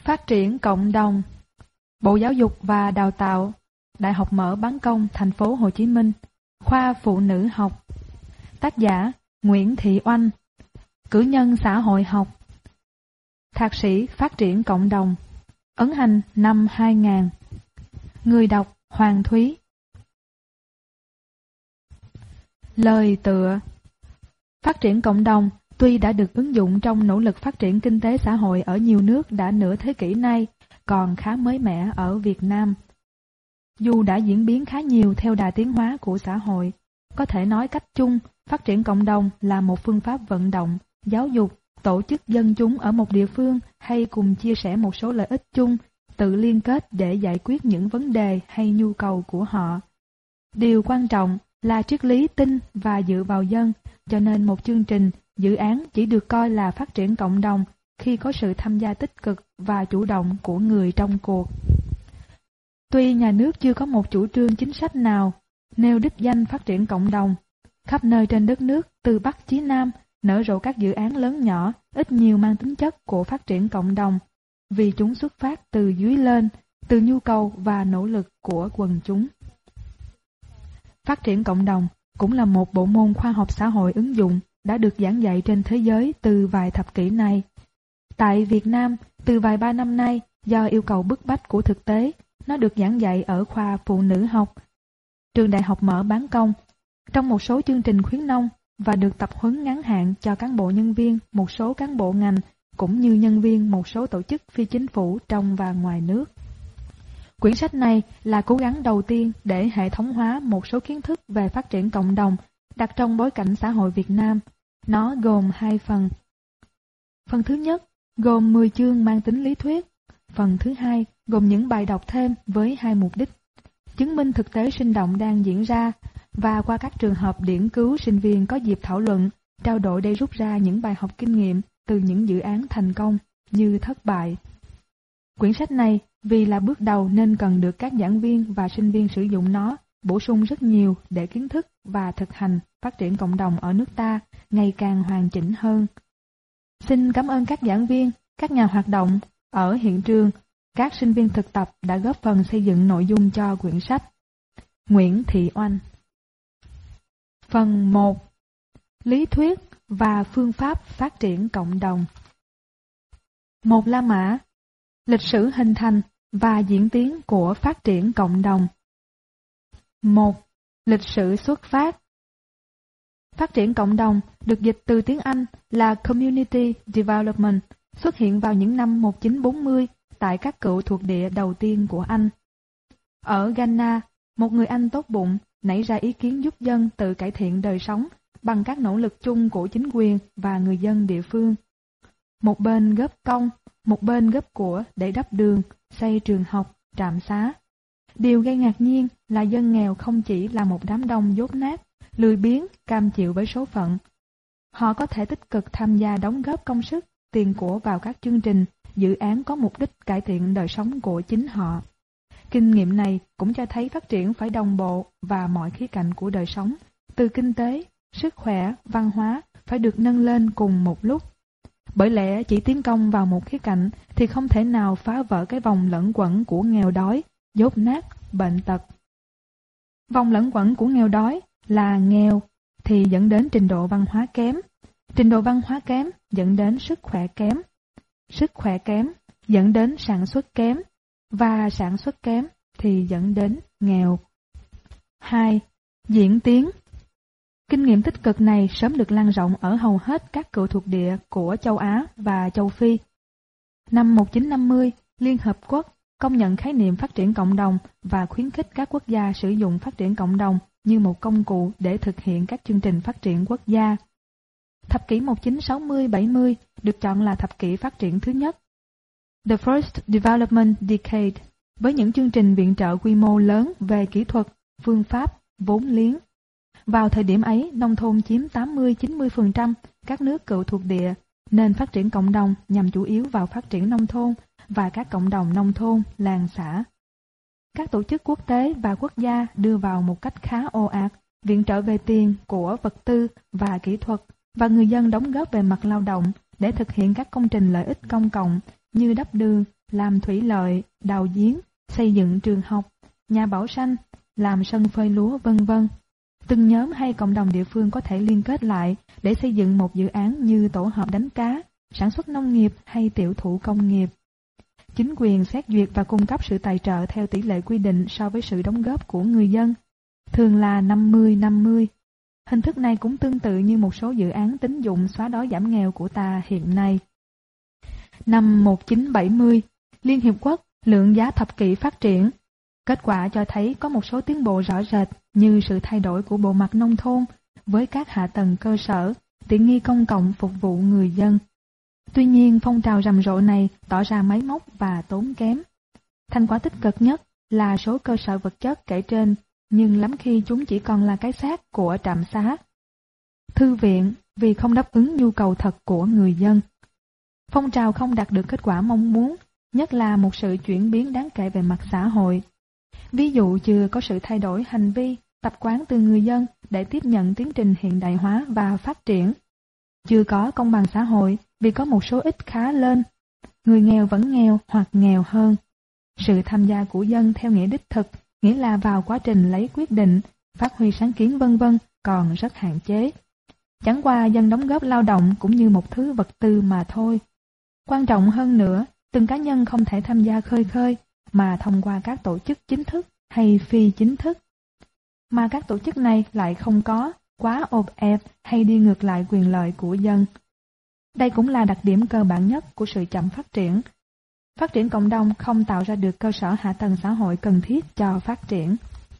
Phát triển cộng đồng. Bộ Giáo dục và Đào tạo, Đại học Mở Bán Công, Thành phố Hồ Chí Minh, Khoa Phụ nữ học. Tác giả Nguyễn Thị Oanh, cử nhân xã hội học, thạc sĩ phát triển cộng đồng, ấn hành năm 2000. Người đọc Hoàng Thúy. Lời tựa. Phát triển cộng đồng tuy đã được ứng dụng trong nỗ lực phát triển kinh tế xã hội ở nhiều nước đã nửa thế kỷ nay, còn khá mới mẻ ở Việt Nam. Dù đã diễn biến khá nhiều theo đà tiến hóa của xã hội, có thể nói cách chung, phát triển cộng đồng là một phương pháp vận động, giáo dục, tổ chức dân chúng ở một địa phương hay cùng chia sẻ một số lợi ích chung, tự liên kết để giải quyết những vấn đề hay nhu cầu của họ. Điều quan trọng là triết lý tin và dựa vào dân, cho nên một chương trình, dự án chỉ được coi là phát triển cộng đồng khi có sự tham gia tích cực và chủ động của người trong cuộc. Tuy nhà nước chưa có một chủ trương chính sách nào nêu đích danh phát triển cộng đồng, khắp nơi trên đất nước từ Bắc chí Nam nở rộ các dự án lớn nhỏ, ít nhiều mang tính chất của phát triển cộng đồng, vì chúng xuất phát từ dưới lên, từ nhu cầu và nỗ lực của quần chúng. Phát triển cộng đồng cũng là một bộ môn khoa học xã hội ứng dụng đã được giảng dạy trên thế giới từ vài thập kỷ nay. Tại Việt Nam, từ vài ba năm nay, do yêu cầu bức bách của thực tế, nó được giảng dạy ở khoa phụ nữ học, trường Đại học Mở Bán Công, trong một số chương trình khuyến nông và được tập huấn ngắn hạn cho cán bộ nhân viên một số cán bộ ngành cũng như nhân viên một số tổ chức phi chính phủ trong và ngoài nước. Quyển sách này là cố gắng đầu tiên để hệ thống hóa một số kiến thức về phát triển cộng đồng đặt trong bối cảnh xã hội Việt Nam. Nó gồm 2 phần. Phần thứ nhất gồm 10 chương mang tính lý thuyết. Phần thứ hai gồm những bài đọc thêm với 2 mục đích: chứng minh thực tế sinh động đang diễn ra và qua các trường hợp điển cứu sinh viên có dịp thảo luận, trao đổi để rút ra những bài học kinh nghiệm từ những dự án thành công như thất bại. Quyển sách này vì là bước đầu nên cần được các giảng viên và sinh viên sử dụng nó bổ sung rất nhiều để kiến thức và thực hành phát triển cộng đồng ở nước ta ngày càng hoàn chỉnh hơn. Xin cảm ơn các giảng viên, các nhà hoạt động ở hiện trường, các sinh viên thực tập đã góp phần xây dựng nội dung cho quyển sách. Nguyễn Thị Oanh. Phần 1. Lý thuyết và phương pháp phát triển cộng đồng. 1. La Mã. Lịch sử hình thành và diễn tiến của phát triển cộng đồng. 1. Lịch sử xuất phát. Phát triển cộng đồng được dịch từ tiếng Anh là Community Development, xuất hiện vào những năm 1940 tại các cựu thuộc địa đầu tiên của Anh. Ở Ghana, một người Anh tốt bụng nảy ra ý kiến giúp dân tự cải thiện đời sống bằng các nỗ lực chung của chính quyền và người dân địa phương. Một bên góp công, một bên góp của để đắp đường, xây trường học, trạm xá. Điều gây ngạc nhiên là dân nghèo không chỉ là một đám đông dốt nát, lười biếng, cam chịu với số phận. Họ có thể tích cực tham gia đóng góp công sức, tiền của vào các chương trình, dự án có mục đích cải thiện đời sống của chính họ. Kinh nghiệm này cũng cho thấy phát triển phải đồng bộ và mọi khía cạnh của đời sống, từ kinh tế, sức khỏe, văn hóa phải được nâng lên cùng một lúc. Bởi lẽ chỉ tiến công vào một khía cạnh thì không thể nào phá vỡ cái vòng lẫn quẩn của nghèo đói, dốt nát, bệnh tật. Vòng lẫn quẩn của nghèo đói là nghèo thì dẫn đến trình độ văn hóa kém, trình độ văn hóa kém dẫn đến sức khỏe kém dẫn đến sản xuất kém, và sản xuất kém thì dẫn đến nghèo. 2. Diễn tiến. Kinh nghiệm tích cực này sớm được lan rộng ở hầu hết các cựu thuộc địa của châu Á và châu Phi. Năm 1950, Liên Hợp Quốc công nhận khái niệm phát triển cộng đồng và khuyến khích các quốc gia sử dụng phát triển cộng đồng như một công cụ để thực hiện các chương trình phát triển quốc gia. Thập kỷ 1960-70 được chọn là thập kỷ phát triển thứ nhất, The First Development Decade, với những chương trình viện trợ quy mô lớn về kỹ thuật, phương pháp, vốn liếng. Vào thời điểm ấy, nông thôn chiếm 80-90% các nước cựu thuộc địa, nên phát triển cộng đồng nhằm chủ yếu vào phát triển nông thôn và các cộng đồng nông thôn, làng xã. Các tổ chức quốc tế và quốc gia đưa vào một cách khá ồ ạt viện trợ về tiền, của, vật tư và kỹ thuật, và người dân đóng góp về mặt lao động để thực hiện các công trình lợi ích công cộng như đắp đường, làm thủy lợi, đào giếng, xây dựng trường học, nhà bảo sanh, làm sân phơi lúa vân vân. Từng nhóm hay cộng đồng địa phương có thể liên kết lại để xây dựng một dự án như tổ hợp đánh cá, sản xuất nông nghiệp hay tiểu thủ công nghiệp. Chính quyền xét duyệt và cung cấp sự tài trợ theo tỷ lệ quy định so với sự đóng góp của người dân, thường là 50-50. Hình thức này cũng tương tự như một số dự án tín dụng xóa đói giảm nghèo của ta hiện nay. Năm 1970, Liên Hiệp Quốc lượng giá thập kỷ phát triển. Kết quả cho thấy có một số tiến bộ rõ rệt như sự thay đổi của bộ mặt nông thôn với các hạ tầng cơ sở, tiện nghi công cộng phục vụ người dân. Tuy nhiên, phong trào rầm rộ này tỏ ra máy móc và tốn kém. Thành quả tích cực nhất là số cơ sở vật chất kể trên, nhưng lắm khi chúng chỉ còn là cái xác của trạm xá. Thư viện vì không đáp ứng nhu cầu thật của người dân. Phong trào không đạt được kết quả mong muốn, nhất là một sự chuyển biến đáng kể về mặt xã hội. Ví dụ chưa có sự thay đổi hành vi, tập quán từ người dân để tiếp nhận tiến trình hiện đại hóa và phát triển. Chưa có công bằng xã hội vì có một số ít khá lên, người nghèo vẫn nghèo hoặc nghèo hơn. Sự tham gia của dân theo nghĩa đích thực, nghĩa là vào quá trình lấy quyết định, phát huy sáng kiến vân vân còn rất hạn chế. Chẳng qua dân đóng góp lao động cũng như một thứ vật tư mà thôi. Quan trọng hơn nữa, từng cá nhân không thể tham gia khơi khơi, mà thông qua các tổ chức chính thức hay phi chính thức. Mà các tổ chức này lại không có quá ộp ẹp hay đi ngược lại quyền lợi của dân. Đây cũng là đặc điểm cơ bản nhất của sự chậm phát triển. Phát triển cộng đồng không tạo ra được cơ sở hạ tầng xã hội cần thiết cho phát triển.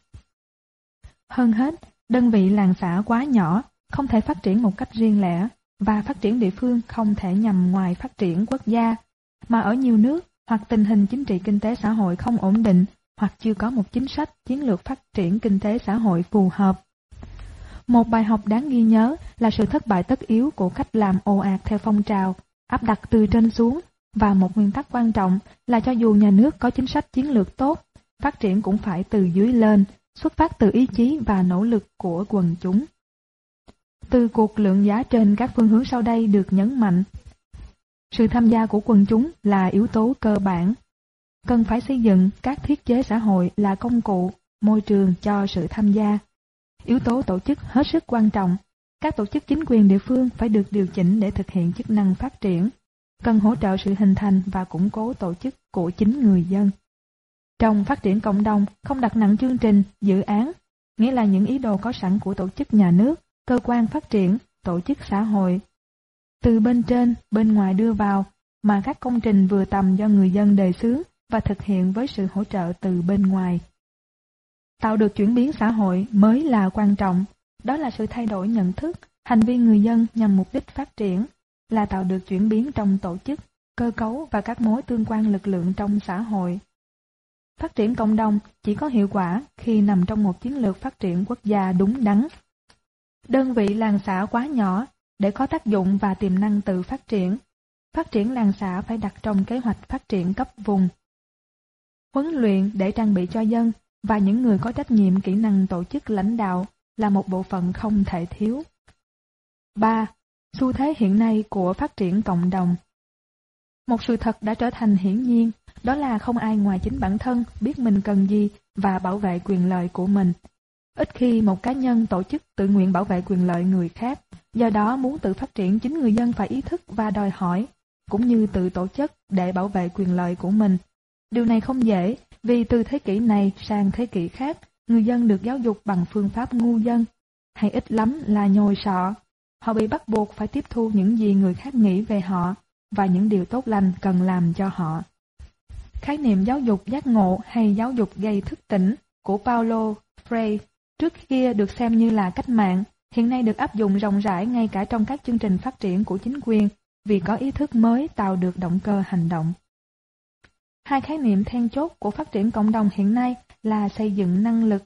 Hơn hết, đơn vị làng xã quá nhỏ, không thể phát triển một cách riêng lẻ, và phát triển địa phương không thể nhằm ngoài phát triển quốc gia, mà ở nhiều nước, hoặc tình hình chính trị kinh tế xã hội không ổn định, hoặc chưa có một chính sách, chiến lược phát triển kinh tế xã hội phù hợp. Một bài học đáng ghi nhớ là sự thất bại tất yếu của cách làm ồ ạt theo phong trào, áp đặt từ trên xuống, và một nguyên tắc quan trọng là cho dù nhà nước có chính sách chiến lược tốt, phát triển cũng phải từ dưới lên, xuất phát từ ý chí và nỗ lực của quần chúng. Từ cuộc lượng giá trên các phương hướng sau đây được nhấn mạnh. Sự tham gia của quần chúng là yếu tố cơ bản. Cần phải xây dựng các thiết chế xã hội là công cụ, môi trường cho sự tham gia. Yếu tố tổ chức hết sức quan trọng. Các tổ chức chính quyền địa phương phải được điều chỉnh để thực hiện chức năng phát triển. Cần hỗ trợ sự hình thành và củng cố tổ chức của chính người dân. Trong phát triển cộng đồng, không đặt nặng chương trình, dự án, nghĩa là những ý đồ có sẵn của tổ chức nhà nước, cơ quan phát triển, tổ chức xã hội. Từ bên trên, bên ngoài đưa vào, mà các công trình vừa tầm do người dân đề xướng và thực hiện với sự hỗ trợ từ bên ngoài. Tạo được chuyển biến xã hội mới là quan trọng, đó là sự thay đổi nhận thức, hành vi người dân nhằm mục đích phát triển, là tạo được chuyển biến trong tổ chức, cơ cấu và các mối tương quan lực lượng trong xã hội. Phát triển cộng đồng chỉ có hiệu quả khi nằm trong một chiến lược phát triển quốc gia đúng đắn. Đơn vị làng xã quá nhỏ để có tác dụng và tiềm năng tự phát triển. Phát triển làng xã phải đặt trong kế hoạch phát triển cấp vùng. Huấn luyện để trang bị cho dân và những người có trách nhiệm kỹ năng tổ chức lãnh đạo là một bộ phận không thể thiếu. 3. Xu thế hiện nay của phát triển cộng đồng. Một sự thật đã trở thành hiển nhiên, đó là không ai ngoài chính bản thân biết mình cần gì và bảo vệ quyền lợi của mình. Ít khi một cá nhân tổ chức tự nguyện bảo vệ quyền lợi người khác, do đó muốn tự phát triển chính người dân phải ý thức và đòi hỏi, cũng như tự tổ chức để bảo vệ quyền lợi của mình. Điều này không dễ, vì từ thế kỷ này sang thế kỷ khác, người dân được giáo dục bằng phương pháp ngu dân, hay ít lắm là nhồi sọ. Họ bị bắt buộc phải tiếp thu những gì người khác nghĩ về họ, và những điều tốt lành cần làm cho họ. Khái niệm giáo dục giác ngộ hay giáo dục gây thức tỉnh của Paulo Freire trước kia được xem như là cách mạng, hiện nay được áp dụng rộng rãi ngay cả trong các chương trình phát triển của chính quyền, vì có ý thức mới tạo được động cơ hành động. Hai khái niệm then chốt của phát triển cộng đồng hiện nay là xây dựng năng lực,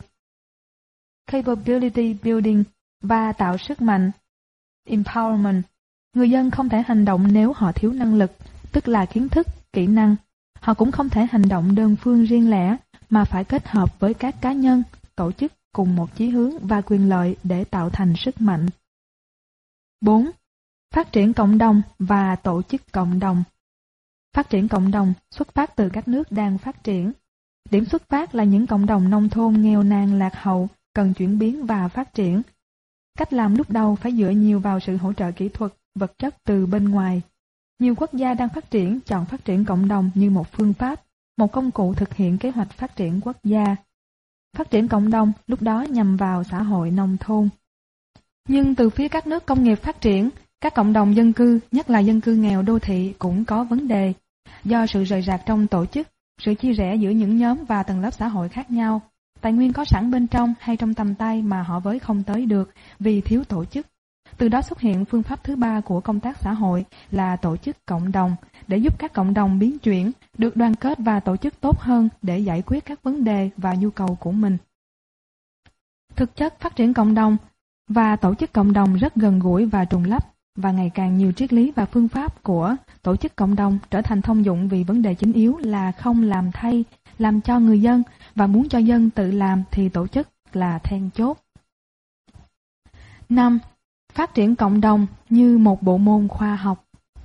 capability building, và tạo sức mạnh, empowerment. Người dân không thể hành động nếu họ thiếu năng lực, tức là kiến thức, kỹ năng. Họ cũng không thể hành động đơn phương riêng lẻ, mà phải kết hợp với các cá nhân, tổ chức cùng một chí hướng và quyền lợi để tạo thành sức mạnh. 4. Phát triển cộng đồng và tổ chức cộng đồng. Phát triển cộng đồng xuất phát từ các nước đang phát triển. Điểm xuất phát là những cộng đồng nông thôn nghèo nàn lạc hậu, cần chuyển biến và phát triển. Cách làm lúc đầu phải dựa nhiều vào sự hỗ trợ kỹ thuật, vật chất từ bên ngoài. Nhiều quốc gia đang phát triển chọn phát triển cộng đồng như một phương pháp, một công cụ thực hiện kế hoạch phát triển quốc gia. Phát triển cộng đồng lúc đó nhằm vào xã hội nông thôn. Nhưng từ phía các nước công nghiệp phát triển, các cộng đồng dân cư, nhất là dân cư nghèo đô thị cũng có vấn đề. Do sự rời rạc trong tổ chức, sự chia rẽ giữa những nhóm và tầng lớp xã hội khác nhau, tài nguyên có sẵn bên trong hay trong tầm tay mà họ với không tới được vì thiếu tổ chức. Từ đó xuất hiện phương pháp thứ ba của công tác xã hội là tổ chức cộng đồng, để giúp các cộng đồng biến chuyển, được đoàn kết và tổ chức tốt hơn để giải quyết các vấn đề và nhu cầu của mình. Thực chất phát triển cộng đồng và tổ chức cộng đồng rất gần gũi và trùng lắp, và ngày càng nhiều triết lý và phương pháp của tổ chức cộng đồng trở thành thông dụng vì vấn đề chính yếu là không làm thay, làm cho người dân, và muốn cho dân tự làm thì tổ chức là then chốt. 5. Phát triển cộng đồng như một bộ môn khoa học.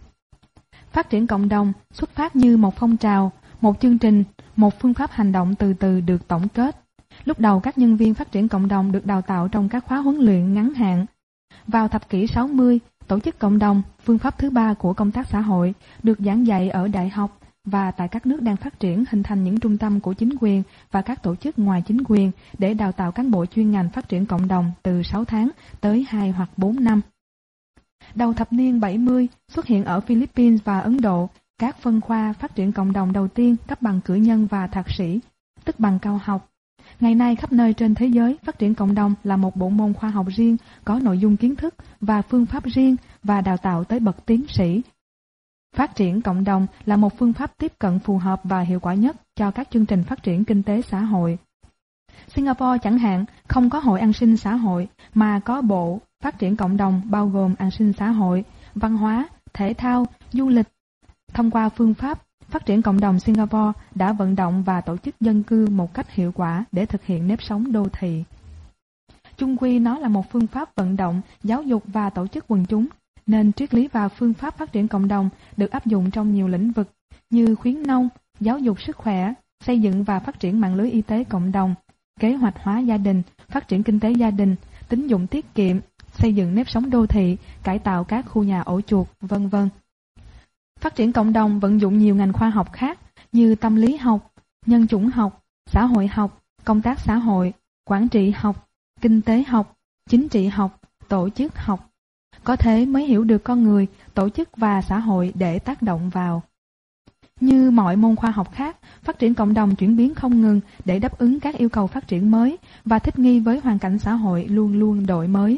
Phát triển cộng đồng xuất phát như một phong trào, một chương trình, một phương pháp hành động từ từ được tổng kết. Lúc đầu các nhân viên phát triển cộng đồng được đào tạo trong các khóa huấn luyện ngắn hạn. Vào thập kỷ 60, tổ chức cộng đồng, phương pháp thứ ba của công tác xã hội, được giảng dạy ở đại học và tại các nước đang phát triển hình thành những trung tâm của chính quyền và các tổ chức ngoài chính quyền để đào tạo cán bộ chuyên ngành phát triển cộng đồng từ 6 tháng tới 2 hoặc 4 năm. Đầu thập niên 70 xuất hiện ở Philippines và Ấn Độ các phân khoa phát triển cộng đồng đầu tiên cấp bằng cử nhân và thạc sĩ, tức bằng cao học. Ngày nay khắp nơi trên thế giới, phát triển cộng đồng là một bộ môn khoa học riêng, có nội dung kiến thức và phương pháp riêng và đào tạo tới bậc tiến sĩ. Phát triển cộng đồng là một phương pháp tiếp cận phù hợp và hiệu quả nhất cho các chương trình phát triển kinh tế xã hội. Singapore chẳng hạn không có hội an sinh xã hội mà có bộ phát triển cộng đồng bao gồm an sinh xã hội, văn hóa, thể thao, du lịch. Thông qua phương pháp phát triển cộng đồng, Singapore đã vận động và tổ chức dân cư một cách hiệu quả để thực hiện nếp sống đô thị. Chung quy nó là một phương pháp vận động, giáo dục và tổ chức quần chúng, nên triết lý và phương pháp phát triển cộng đồng được áp dụng trong nhiều lĩnh vực như khuyến nông, giáo dục sức khỏe, xây dựng và phát triển mạng lưới y tế cộng đồng, kế hoạch hóa gia đình, phát triển kinh tế gia đình, tín dụng tiết kiệm, xây dựng nếp sống đô thị, cải tạo các khu nhà ổ chuột, v.v. Phát triển cộng đồng vận dụng nhiều ngành khoa học khác như tâm lý học, nhân chủng học, xã hội học, công tác xã hội, quản trị học, kinh tế học, chính trị học, tổ chức học. Có thế mới hiểu được con người, tổ chức và xã hội để tác động vào. Như mọi môn khoa học khác, phát triển cộng đồng chuyển biến không ngừng để đáp ứng các yêu cầu phát triển mới và thích nghi với hoàn cảnh xã hội luôn luôn đổi mới.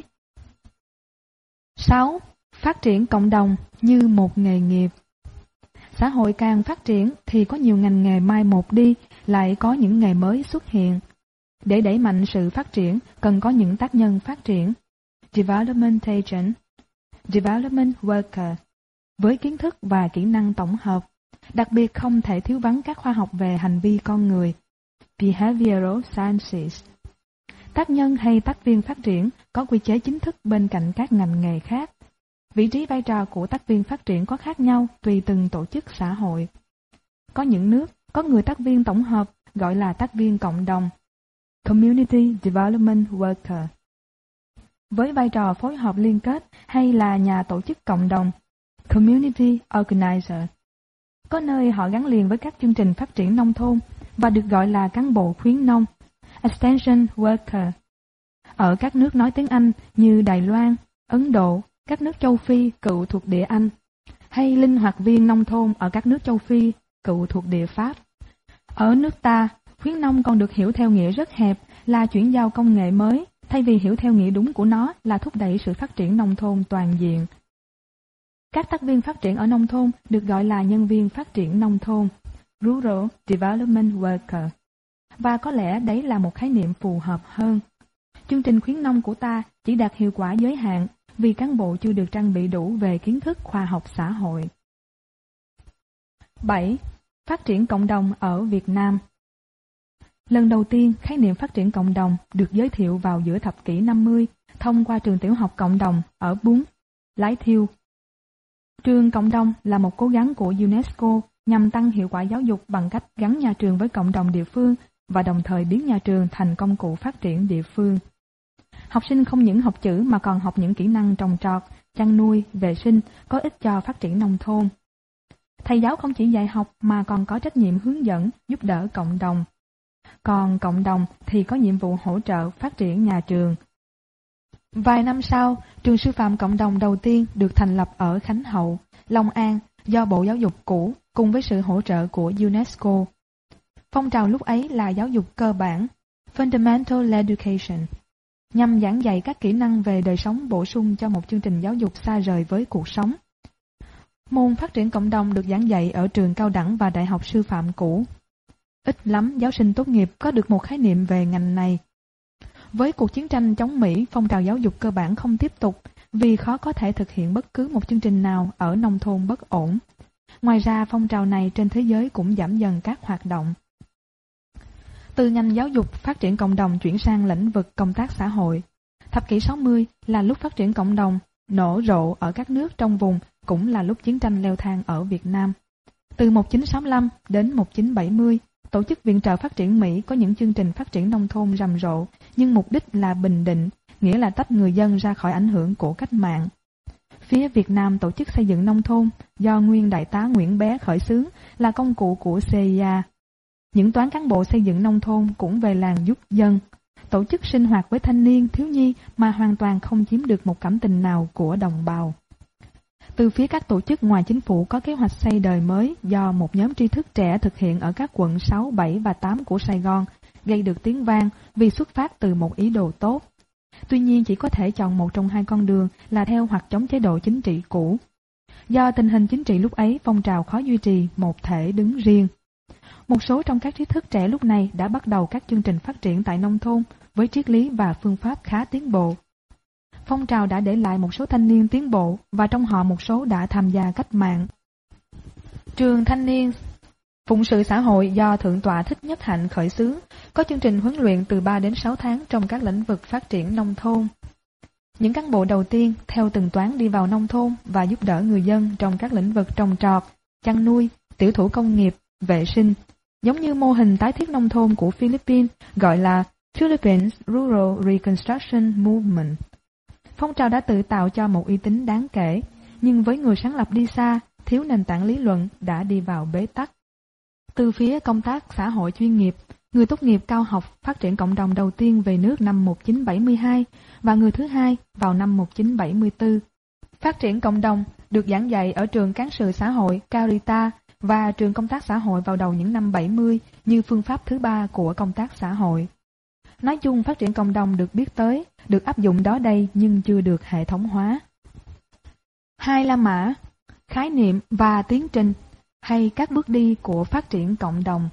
6. Phát triển cộng đồng như một nghề nghiệp. Xã hội càng phát triển thì có nhiều ngành nghề mai một đi, lại có những nghề mới xuất hiện. Để đẩy mạnh sự phát triển, cần có những tác nhân phát triển. Development agent, development worker, với kiến thức và kỹ năng tổng hợp. Đặc biệt không thể thiếu vắng các khoa học về hành vi con người. Behavioral sciences. Tác nhân hay tác viên phát triển có quy chế chính thức bên cạnh các ngành nghề khác. Vị trí vai trò của tác viên phát triển có khác nhau tùy từng tổ chức xã hội. Có những nước có người tác viên tổng hợp gọi là tác viên cộng đồng, Community Development Worker, với vai trò phối hợp liên kết hay là nhà tổ chức cộng đồng, Community Organizer. Có nơi họ gắn liền với các chương trình phát triển nông thôn và được gọi là cán bộ khuyến nông, Extension Worker. Ở các nước nói tiếng Anh như Đài Loan, Ấn Độ, các nước châu Phi cựu thuộc địa Anh, hay linh hoạt viên nông thôn ở các nước châu Phi cựu thuộc địa Pháp. Ở nước ta, khuyến nông còn được hiểu theo nghĩa rất hẹp là chuyển giao công nghệ mới, thay vì hiểu theo nghĩa đúng của nó là thúc đẩy sự phát triển nông thôn toàn diện. Các tác viên phát triển ở nông thôn được gọi là nhân viên phát triển nông thôn, Rural Development Worker. Và có lẽ đấy là một khái niệm phù hợp hơn. Chương trình khuyến nông của ta chỉ đạt hiệu quả giới hạn vì cán bộ chưa được trang bị đủ về kiến thức khoa học xã hội. 7. Phát triển cộng đồng ở Việt Nam. Lần đầu tiên, khái niệm phát triển cộng đồng được giới thiệu vào giữa thập kỷ 50 thông qua trường tiểu học cộng đồng ở Bún, Lái Thiêu. Trường cộng đồng là một cố gắng của UNESCO nhằm tăng hiệu quả giáo dục bằng cách gắn nhà trường với cộng đồng địa phương và đồng thời biến nhà trường thành công cụ phát triển địa phương. Học sinh không những học chữ mà còn học những kỹ năng trồng trọt, chăn nuôi, vệ sinh có ích cho phát triển nông thôn. Thầy giáo không chỉ dạy học mà còn có trách nhiệm hướng dẫn, giúp đỡ cộng đồng. Còn cộng đồng thì có nhiệm vụ hỗ trợ phát triển nhà trường. Vài năm sau, trường sư phạm cộng đồng đầu tiên được thành lập ở Khánh Hậu, Long An do Bộ Giáo dục cũ cùng với sự hỗ trợ của UNESCO. Phong trào lúc ấy là giáo dục cơ bản, Fundamental Education, nhằm giảng dạy các kỹ năng về đời sống bổ sung cho một chương trình giáo dục xa rời với cuộc sống. Môn phát triển cộng đồng được giảng dạy ở trường cao đẳng và đại học sư phạm cũ. Ít lắm giáo sinh tốt nghiệp có được một khái niệm về ngành này. Với cuộc chiến tranh chống Mỹ, phong trào giáo dục cơ bản không tiếp tục vì khó có thể thực hiện bất cứ một chương trình nào ở nông thôn bất ổn. Ngoài ra, phong trào này trên thế giới cũng giảm dần các hoạt động. Từ ngành giáo dục phát triển cộng đồng chuyển sang lĩnh vực công tác xã hội. Thập kỷ 60 là lúc phát triển cộng đồng nổ rộ ở các nước trong vùng, cũng là lúc chiến tranh leo thang ở Việt Nam. Từ 1965 đến 1970, Tổ chức Viện trợ Phát triển Mỹ có những chương trình phát triển nông thôn rầm rộ, nhưng mục đích là bình định, nghĩa là tách người dân ra khỏi ảnh hưởng của cách mạng. Phía Việt Nam tổ chức xây dựng nông thôn do nguyên đại tá Nguyễn Bé khởi xướng là công cụ của CIA. Những toán cán bộ xây dựng nông thôn cũng về làng giúp dân, tổ chức sinh hoạt với thanh niên, thiếu nhi mà hoàn toàn không chiếm được một cảm tình nào của đồng bào. Từ phía các tổ chức ngoài chính phủ có kế hoạch xây đời mới do một nhóm tri thức trẻ thực hiện ở các quận 6, 7 và 8 của Sài Gòn, gây được tiếng vang vì xuất phát từ một ý đồ tốt. Tuy nhiên chỉ có thể chọn một trong hai con đường là theo hoặc chống chế độ chính trị cũ. Do tình hình chính trị lúc ấy, phong trào khó duy trì một thể đứng riêng. Một số trong các trí thức trẻ lúc này đã bắt đầu các chương trình phát triển tại nông thôn với triết lý và phương pháp khá tiến bộ. Phong trào đã để lại một số thanh niên tiến bộ và trong họ một số đã tham gia cách mạng. Trường Thanh niên Phụng sự xã hội do Thượng tọa Thích Nhất Hạnh khởi xướng, có chương trình huấn luyện từ 3 đến 6 tháng trong các lĩnh vực phát triển nông thôn. Những cán bộ đầu tiên theo từng toán đi vào nông thôn và giúp đỡ người dân trong các lĩnh vực trồng trọt, chăn nuôi, tiểu thủ công nghiệp, vệ sinh, giống như mô hình tái thiết nông thôn của Philippines gọi là Philippines Rural Reconstruction Movement. Phong trào đã tự tạo cho một uy tín đáng kể, nhưng với người sáng lập đi xa, thiếu nền tảng lý luận đã đi vào bế tắc. Từ phía công tác xã hội chuyên nghiệp, người tốt nghiệp cao học phát triển cộng đồng đầu tiên về nước năm 1972 và người thứ hai vào năm 1974. Phát triển cộng đồng được giảng dạy ở trường Cán sự xã hội Carita và trường công tác xã hội vào đầu những năm 70 như phương pháp thứ ba của công tác xã hội. Nói chung phát triển cộng đồng được biết tới, được áp dụng đó đây nhưng chưa được hệ thống hóa. Hai La Mã, khái niệm và tiến trình hay các bước đi của phát triển cộng đồng.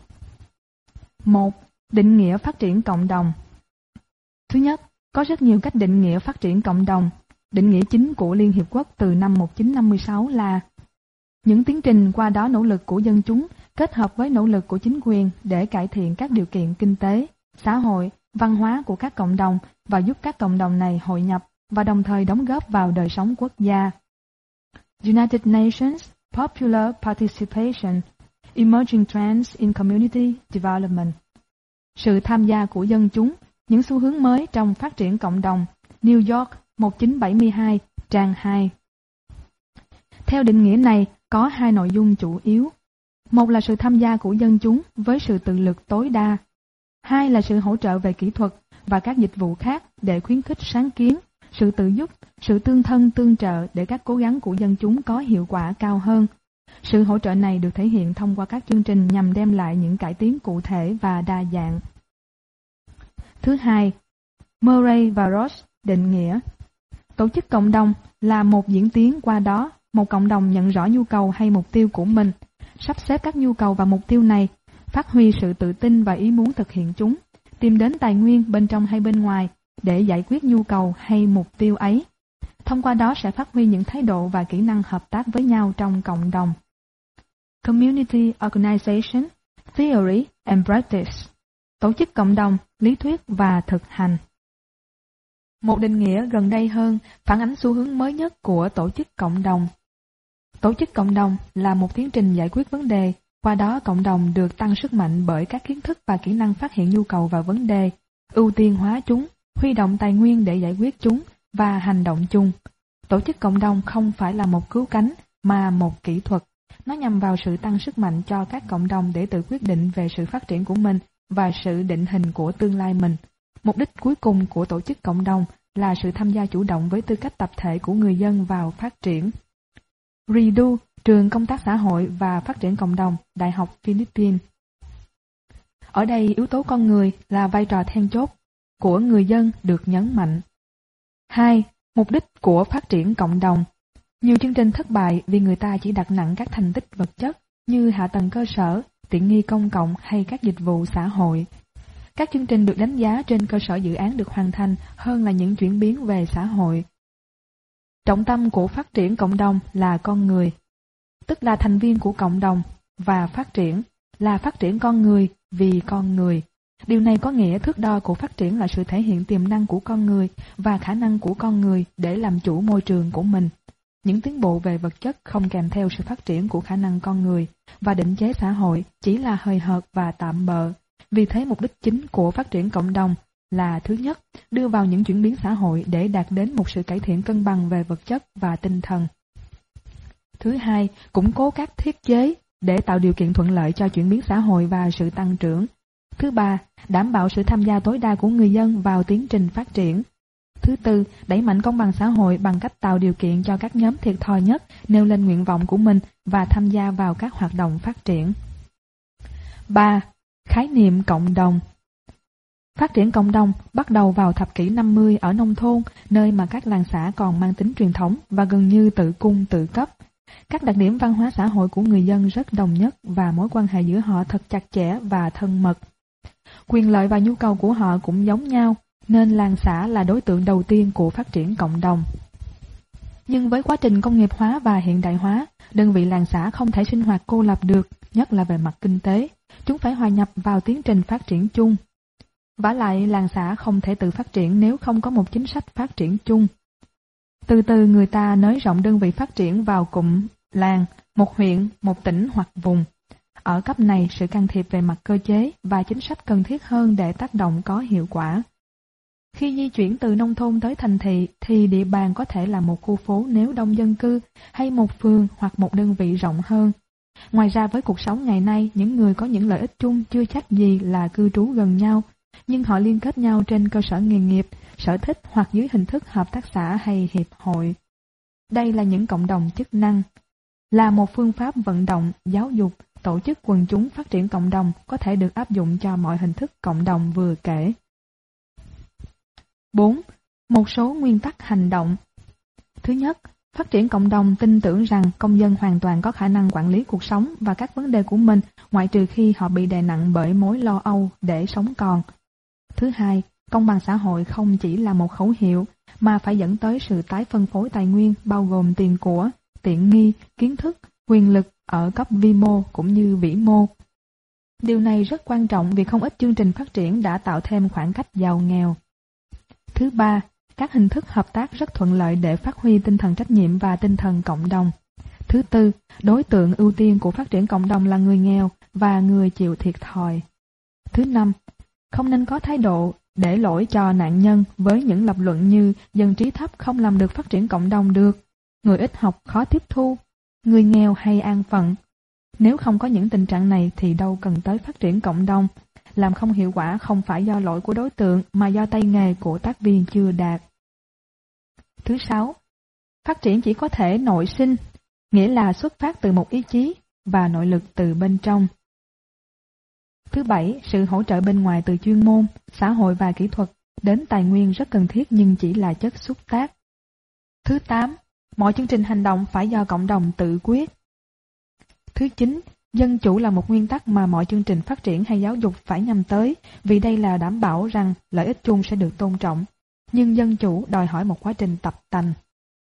1. Định nghĩa phát triển cộng đồng. Thứ nhất, có rất nhiều cách định nghĩa phát triển cộng đồng. Định nghĩa chính của Liên Hiệp Quốc từ năm 1956 là những tiến trình qua đó nỗ lực của dân chúng kết hợp với nỗ lực của chính quyền để cải thiện các điều kiện kinh tế, xã hội, văn hóa của các cộng đồng và giúp các cộng đồng này hội nhập và đồng thời đóng góp vào đời sống quốc gia. United Nations Popular Participation, Emerging Trends in Community Development. Sự tham gia của dân chúng, những xu hướng mới trong phát triển cộng đồng, New York 1972, trang 2. Theo định nghĩa này, có hai nội dung chủ yếu. Một là sự tham gia của dân chúng với sự tự lực tối đa. Hai là sự hỗ trợ về kỹ thuật và các dịch vụ khác để khuyến khích sáng kiến, sự tự giúp, sự tương thân tương trợ để các cố gắng của dân chúng có hiệu quả cao hơn. Sự hỗ trợ này được thể hiện thông qua các chương trình nhằm đem lại những cải tiến cụ thể và đa dạng. Thứ hai, Murray và Ross định nghĩa tổ chức cộng đồng là một diễn tiến qua đó, một cộng đồng nhận rõ nhu cầu hay mục tiêu của mình, sắp xếp các nhu cầu và mục tiêu này, phát huy sự tự tin và ý muốn thực hiện chúng, tìm đến tài nguyên bên trong hay bên ngoài để giải quyết nhu cầu hay mục tiêu ấy. Thông qua đó sẽ phát huy những thái độ và kỹ năng hợp tác với nhau trong cộng đồng. Community Organization, Theory and Practice. Tổ chức cộng đồng, lý thuyết và thực hành. Một định nghĩa gần đây hơn phản ánh xu hướng mới nhất của tổ chức cộng đồng. Tổ chức cộng đồng là một tiến trình giải quyết vấn đề Qua đó cộng đồng được tăng sức mạnh bởi các kiến thức và kỹ năng phát hiện nhu cầu và vấn đề, ưu tiên hóa chúng, huy động tài nguyên để giải quyết chúng và hành động chung. Tổ chức cộng đồng không phải là một cứu cánh mà một kỹ thuật. Nó nhằm vào sự tăng sức mạnh cho các cộng đồng để tự quyết định về sự phát triển của mình và sự định hình của tương lai mình. Mục đích cuối cùng của tổ chức cộng đồng là sự tham gia chủ động với tư cách tập thể của người dân vào phát triển. RIDU, Trường Công tác Xã hội và Phát triển Cộng đồng, Đại học Philippines. Ở đây yếu tố con người là vai trò then chốt của người dân được nhấn mạnh. 2. Mục đích của phát triển cộng đồng. Nhiều chương trình thất bại vì người ta chỉ đặt nặng các thành tích vật chất như hạ tầng cơ sở, tiện nghi công cộng hay các dịch vụ xã hội. Các chương trình được đánh giá trên cơ sở dự án được hoàn thành hơn là những chuyển biến về xã hội. Trọng tâm của phát triển cộng đồng là con người, tức là thành viên của cộng đồng, và phát triển là phát triển con người vì con người. Điều này có nghĩa thước đo của phát triển là sự thể hiện tiềm năng của con người và khả năng của con người để làm chủ môi trường của mình. Những tiến bộ về vật chất không kèm theo sự phát triển của khả năng con người và định chế xã hội chỉ là hời hợt và tạm bợ. Vì thế mục đích chính của phát triển cộng đồng là thứ nhất, đưa vào những chuyển biến xã hội để đạt đến một sự cải thiện cân bằng về vật chất và tinh thần. Thứ hai, củng cố các thiết chế để tạo điều kiện thuận lợi cho chuyển biến xã hội và sự tăng trưởng. Thứ ba, đảm bảo sự tham gia tối đa của người dân vào tiến trình phát triển. Thứ tư, đẩy mạnh công bằng xã hội bằng cách tạo điều kiện cho các nhóm thiệt thòi nhất nêu lên nguyện vọng của mình và tham gia vào các hoạt động phát triển. 3. Khái niệm cộng đồng. Phát triển cộng đồng bắt đầu vào thập kỷ 50 ở nông thôn, nơi mà các làng xã còn mang tính truyền thống và gần như tự cung tự cấp. Các đặc điểm văn hóa xã hội của người dân rất đồng nhất và mối quan hệ giữa họ thật chặt chẽ và thân mật. Quyền lợi và nhu cầu của họ cũng giống nhau, nên làng xã là đối tượng đầu tiên của phát triển cộng đồng. Nhưng với quá trình công nghiệp hóa và hiện đại hóa, đơn vị làng xã không thể sinh hoạt cô lập được, nhất là về mặt kinh tế. Chúng phải hòa nhập vào tiến trình phát triển chung. Vả lại, làng xã không thể tự phát triển nếu không có một chính sách phát triển chung. Từ từ người ta nới rộng đơn vị phát triển vào cụm làng, một huyện, một tỉnh hoặc vùng. Ở cấp này, sự can thiệp về mặt cơ chế và chính sách cần thiết hơn để tác động có hiệu quả. Khi di chuyển từ nông thôn tới thành thị thì địa bàn có thể là một khu phố nếu đông dân cư hay một phường hoặc một đơn vị rộng hơn. Ngoài ra với cuộc sống ngày nay, những người có những lợi ích chung chưa chắc gì là cư trú gần nhau, nhưng họ liên kết nhau trên cơ sở nghề nghiệp, sở thích hoặc dưới hình thức hợp tác xã hay hiệp hội. Đây là những cộng đồng chức năng, là một phương pháp vận động, giáo dục, tổ chức quần chúng phát triển cộng đồng có thể được áp dụng cho mọi hình thức cộng đồng vừa kể. 4. Một số nguyên tắc hành động. Thứ nhất, phát triển cộng đồng tin tưởng rằng công dân hoàn toàn có khả năng quản lý cuộc sống và các vấn đề của mình, ngoại trừ khi họ bị đè nặng bởi mối lo âu để sống còn. Thứ hai, công bằng xã hội không chỉ là một khẩu hiệu, mà phải dẫn tới sự tái phân phối tài nguyên bao gồm tiền của, tiện nghi, kiến thức, quyền lực ở cấp vi mô cũng như vĩ mô. Điều này rất quan trọng vì không ít chương trình phát triển đã tạo thêm khoảng cách giàu nghèo. Thứ ba, các hình thức hợp tác rất thuận lợi để phát huy tinh thần trách nhiệm và tinh thần cộng đồng. Thứ tư, đối tượng ưu tiên của phát triển cộng đồng là người nghèo và người chịu thiệt thòi. Thứ năm, không nên có thái độ để lỗi cho nạn nhân với những lập luận như dân trí thấp không làm được phát triển cộng đồng được, người ít học khó tiếp thu, người nghèo hay an phận. Nếu không có những tình trạng này thì đâu cần tới phát triển cộng đồng. Làm không hiệu quả không phải do lỗi của đối tượng mà do tay nghề của tác viên chưa đạt. Thứ sáu, phát triển chỉ có thể nội sinh, nghĩa là xuất phát từ một ý chí và nội lực từ bên trong. Thứ bảy, sự hỗ trợ bên ngoài từ chuyên môn, xã hội và kỹ thuật đến tài nguyên rất cần thiết nhưng chỉ là chất xúc tác. Thứ tám, mọi chương trình hành động phải do cộng đồng tự quyết. Thứ chín, dân chủ là một nguyên tắc mà mọi chương trình phát triển hay giáo dục phải nhằm tới, vì đây là đảm bảo rằng lợi ích chung sẽ được tôn trọng. Nhưng dân chủ đòi hỏi một quá trình tập tành.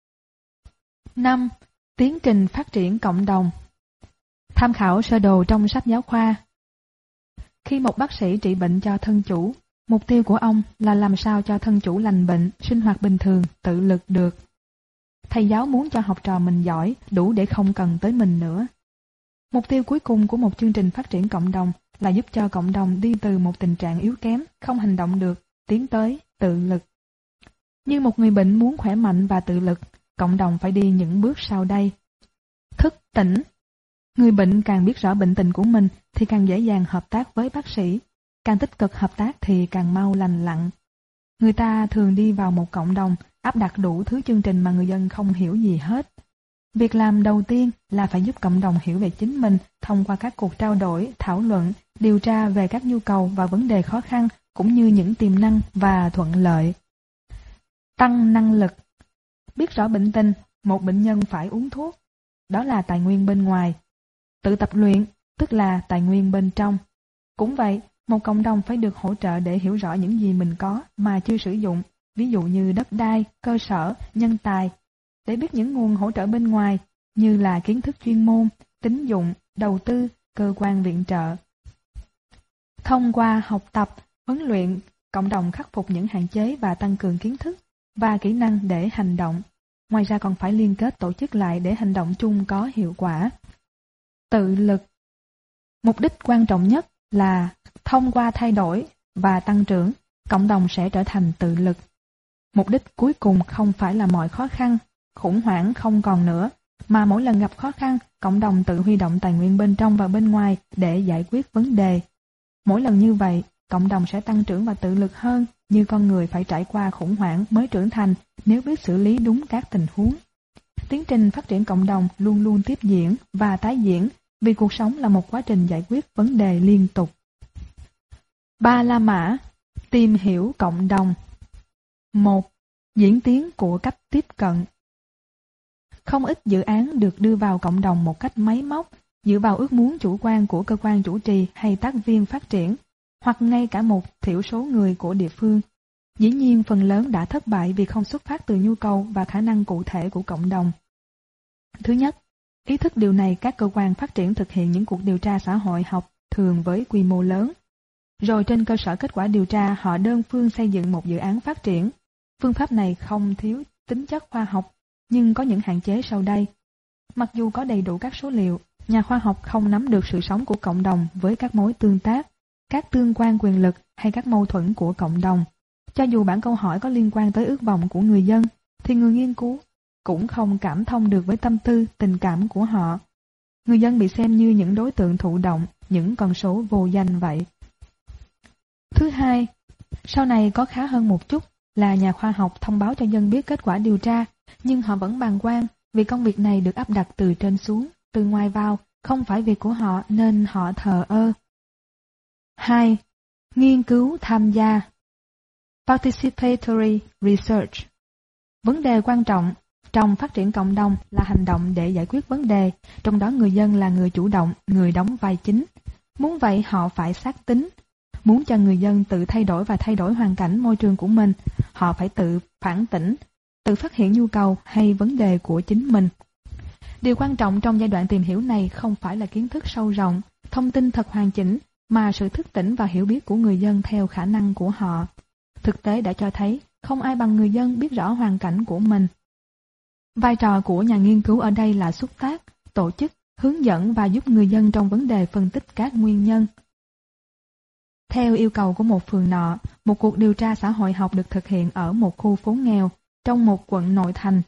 5. Tiến trình phát triển cộng đồng. Tham khảo sơ đồ trong sách giáo khoa. Khi một bác sĩ trị bệnh cho thân chủ, mục tiêu của ông là làm sao cho thân chủ lành bệnh, sinh hoạt bình thường, tự lực được. Thầy giáo muốn cho học trò mình giỏi, đủ để không cần tới mình nữa. Mục tiêu cuối cùng của một chương trình phát triển cộng đồng là giúp cho cộng đồng đi từ một tình trạng yếu kém, không hành động được, tiến tới tự lực. Như một người bệnh muốn khỏe mạnh và tự lực, cộng đồng phải đi những bước sau đây. Thức tỉnh. Người bệnh càng biết rõ bệnh tình của mình thì càng dễ dàng hợp tác với bác sĩ, càng tích cực hợp tác thì càng mau lành lặn. Người ta thường đi vào một cộng đồng, áp đặt đủ thứ chương trình mà người dân không hiểu gì hết. Việc làm đầu tiên là phải giúp cộng đồng hiểu về chính mình thông qua các cuộc trao đổi, thảo luận, điều tra về các nhu cầu và vấn đề khó khăn cũng như những tiềm năng và thuận lợi. Tăng năng lực. Biết rõ bệnh tình, một bệnh nhân phải uống thuốc. Đó là tài nguyên bên ngoài. Tự tập luyện, tức là tài nguyên bên trong. Cũng vậy, một cộng đồng phải được hỗ trợ để hiểu rõ những gì mình có mà chưa sử dụng, ví dụ như đất đai, cơ sở, nhân tài, để biết những nguồn hỗ trợ bên ngoài như là kiến thức chuyên môn, tín dụng, đầu tư, cơ quan viện trợ. Thông qua học tập, huấn luyện, cộng đồng khắc phục những hạn chế và tăng cường kiến thức và kỹ năng để hành động. Ngoài ra còn phải liên kết tổ chức lại để hành động chung có hiệu quả. Tự lực. Mục đích quan trọng nhất là thông qua thay đổi và tăng trưởng, cộng đồng sẽ trở thành tự lực. Mục đích cuối cùng không phải là mọi khó khăn, khủng hoảng không còn nữa, mà mỗi lần gặp khó khăn, cộng đồng tự huy động tài nguyên bên trong và bên ngoài để giải quyết vấn đề. Mỗi lần như vậy, cộng đồng sẽ tăng trưởng và tự lực hơn, như con người phải trải qua khủng hoảng mới trưởng thành nếu biết xử lý đúng các tình huống. Tiến trình phát triển cộng đồng luôn luôn tiếp diễn và tái diễn, vì cuộc sống là một quá trình giải quyết vấn đề liên tục. 3 La Mã. Tìm hiểu cộng đồng. 1. Diễn tiến của cách tiếp cận. Không ít dự án được đưa vào cộng đồng một cách máy móc, dựa vào ước muốn chủ quan của cơ quan chủ trì hay tác viên phát triển, hoặc ngay cả một thiểu số người của địa phương. Dĩ nhiên phần lớn đã thất bại vì không xuất phát từ nhu cầu và khả năng cụ thể của cộng đồng. Thứ nhất, ý thức điều này các cơ quan phát triển thực hiện những cuộc điều tra xã hội học thường với quy mô lớn. Rồi trên cơ sở kết quả điều tra họ đơn phương xây dựng một dự án phát triển. Phương pháp này không thiếu tính chất khoa học, nhưng có những hạn chế sau đây. Mặc dù có đầy đủ các số liệu, nhà khoa học không nắm được sự sống của cộng đồng với các mối tương tác, các tương quan quyền lực hay các mâu thuẫn của cộng đồng. Cho dù bản câu hỏi có liên quan tới ước vọng của người dân, thì người nghiên cứu cũng không cảm thông được với tâm tư, tình cảm của họ. Người dân bị xem như những đối tượng thụ động, những con số vô danh vậy. Thứ hai, sau này có khá hơn một chút là nhà khoa học thông báo cho dân biết kết quả điều tra, nhưng họ vẫn bàng quan vì công việc này được áp đặt từ trên xuống, từ ngoài vào, không phải việc của họ nên họ thờ ơ. 2. Nghiên cứu tham gia. Participatory Research. Vấn đề quan trọng trong phát triển cộng đồng là hành động để giải quyết vấn đề, trong đó người dân là người chủ động, người đóng vai chính. Muốn vậy họ phải xác tính. Muốn cho người dân tự thay đổi và thay đổi hoàn cảnh môi trường của mình, họ phải tự phản tỉnh, tự phát hiện nhu cầu hay vấn đề của chính mình. Điều quan trọng trong giai đoạn tìm hiểu này không phải là kiến thức sâu rộng, thông tin thật hoàn chỉnh, mà sự thức tỉnh và hiểu biết của người dân theo khả năng của họ. Thực tế đã cho thấy không ai bằng người dân biết rõ hoàn cảnh của mình. Vai trò của nhà nghiên cứu ở đây là xúc tác, tổ chức, hướng dẫn và giúp người dân trong vấn đề phân tích các nguyên nhân. Theo yêu cầu của một phường nọ, một cuộc điều tra xã hội học được thực hiện ở một khu phố nghèo, trong một quận nội thành.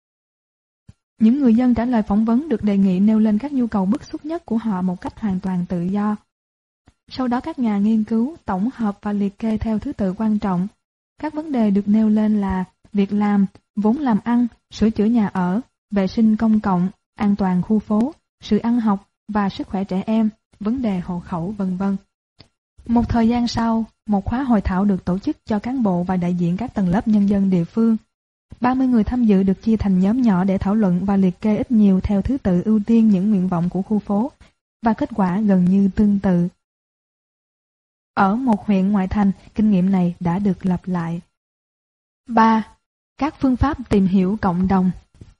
Những người dân trả lời phỏng vấn được đề nghị nêu lên các nhu cầu bức xúc nhất của họ một cách hoàn toàn tự do. Sau đó các nhà nghiên cứu tổng hợp và liệt kê theo thứ tự quan trọng. Các vấn đề được nêu lên là việc làm, vốn làm ăn, sửa chữa nhà ở, vệ sinh công cộng, an toàn khu phố, sự ăn học và sức khỏe trẻ em, vấn đề hộ khẩu v.v. Một thời gian sau, một khóa hội thảo được tổ chức cho cán bộ và đại diện các tầng lớp nhân dân địa phương. 30 người tham dự được chia thành nhóm nhỏ để thảo luận và liệt kê ít nhiều theo thứ tự ưu tiên những nguyện vọng của khu phố, và kết quả gần như tương tự. Ở một huyện ngoại thành, kinh nghiệm này đã được lặp lại. 3. Các phương pháp tìm hiểu cộng đồng.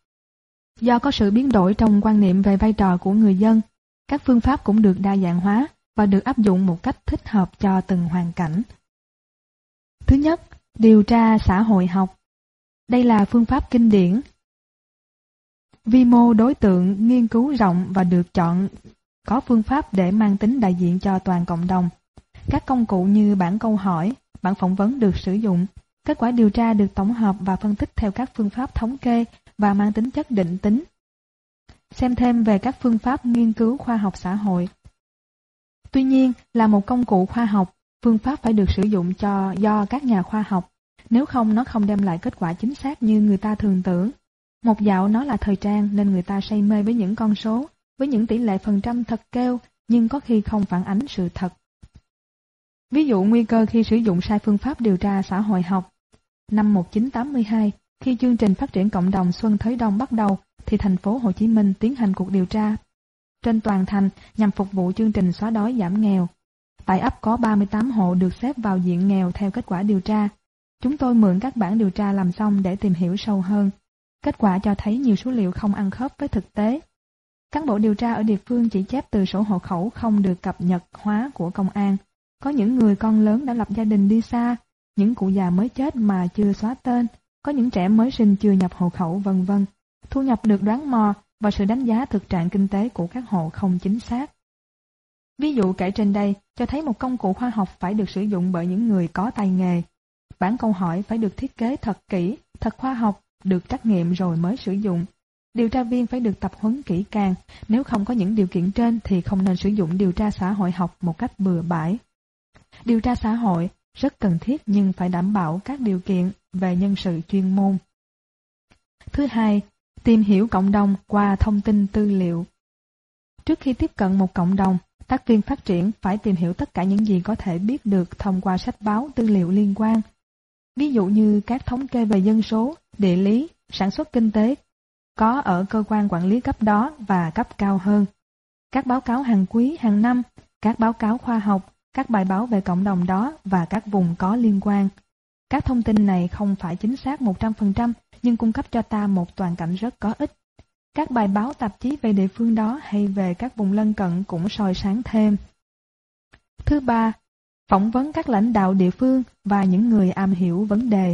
Do có sự biến đổi trong quan niệm về vai trò của người dân, các phương pháp cũng được đa dạng hóa và được áp dụng một cách thích hợp cho từng hoàn cảnh. Thứ nhất, điều tra xã hội học. Đây là phương pháp kinh điển. Vi mô đối tượng nghiên cứu rộng và được chọn có phương pháp để mang tính đại diện cho toàn cộng đồng. Các công cụ như bảng câu hỏi, bảng phỏng vấn được sử dụng. Kết quả điều tra được tổng hợp và phân tích theo các phương pháp thống kê và mang tính chất định tính. Xem thêm về các phương pháp nghiên cứu khoa học xã hội. Tuy nhiên, là một công cụ khoa học, phương pháp phải được sử dụng do các nhà khoa học, nếu không nó không đem lại kết quả chính xác như người ta thường tưởng. Một dạo nó là thời trang nên người ta say mê với những con số, với những tỷ lệ phần trăm thật kêu, nhưng có khi không phản ánh sự thật. Ví dụ nguy cơ khi sử dụng sai phương pháp điều tra xã hội học. Năm 1982, khi chương trình phát triển cộng đồng Xuân Thới Đông bắt đầu, thì thành phố Hồ Chí Minh tiến hành cuộc điều tra trên toàn thành nhằm phục vụ chương trình xóa đói giảm nghèo. Tại ấp có 38 hộ được xếp vào diện nghèo theo kết quả điều tra. Chúng tôi mượn các bản điều tra làm xong để tìm hiểu sâu hơn. Kết quả cho thấy nhiều số liệu không ăn khớp với thực tế. Cán bộ điều tra ở địa phương chỉ chép từ sổ hộ khẩu không được cập nhật hóa của công an. Có những người con lớn đã lập gia đình đi xa, những cụ già mới chết mà chưa xóa tên, có những trẻ mới sinh chưa nhập hộ khẩu vân vân. Thu nhập được đoán mò và sự đánh giá thực trạng kinh tế của các hộ không chính xác. Ví dụ kể trên đây cho thấy một công cụ khoa học phải được sử dụng bởi những người có tay nghề. Bản câu hỏi phải được thiết kế thật kỹ, thật khoa học, được trắc nghiệm rồi mới sử dụng. Điều tra viên phải được tập huấn kỹ càng, nếu không có những điều kiện trên thì không nên sử dụng điều tra xã hội học một cách bừa bãi. Điều tra xã hội rất cần thiết nhưng phải đảm bảo các điều kiện về nhân sự chuyên môn. Thứ hai, tìm hiểu cộng đồng qua thông tin tư liệu. Trước khi tiếp cận một cộng đồng, tác viên phát triển phải tìm hiểu tất cả những gì có thể biết được thông qua sách báo tư liệu liên quan. Ví dụ như các thống kê về dân số, địa lý, sản xuất kinh tế có ở cơ quan quản lý cấp đó và cấp cao hơn. Các báo cáo hàng quý, hàng năm, các báo cáo khoa học, các bài báo về cộng đồng đó và các vùng có liên quan. Các thông tin này không phải chính xác 100% nhưng cung cấp cho ta một toàn cảnh rất có ích. Các bài báo tạp chí về địa phương đó hay về các vùng lân cận cũng soi sáng thêm. Thứ ba, phỏng vấn các lãnh đạo địa phương và những người am hiểu vấn đề.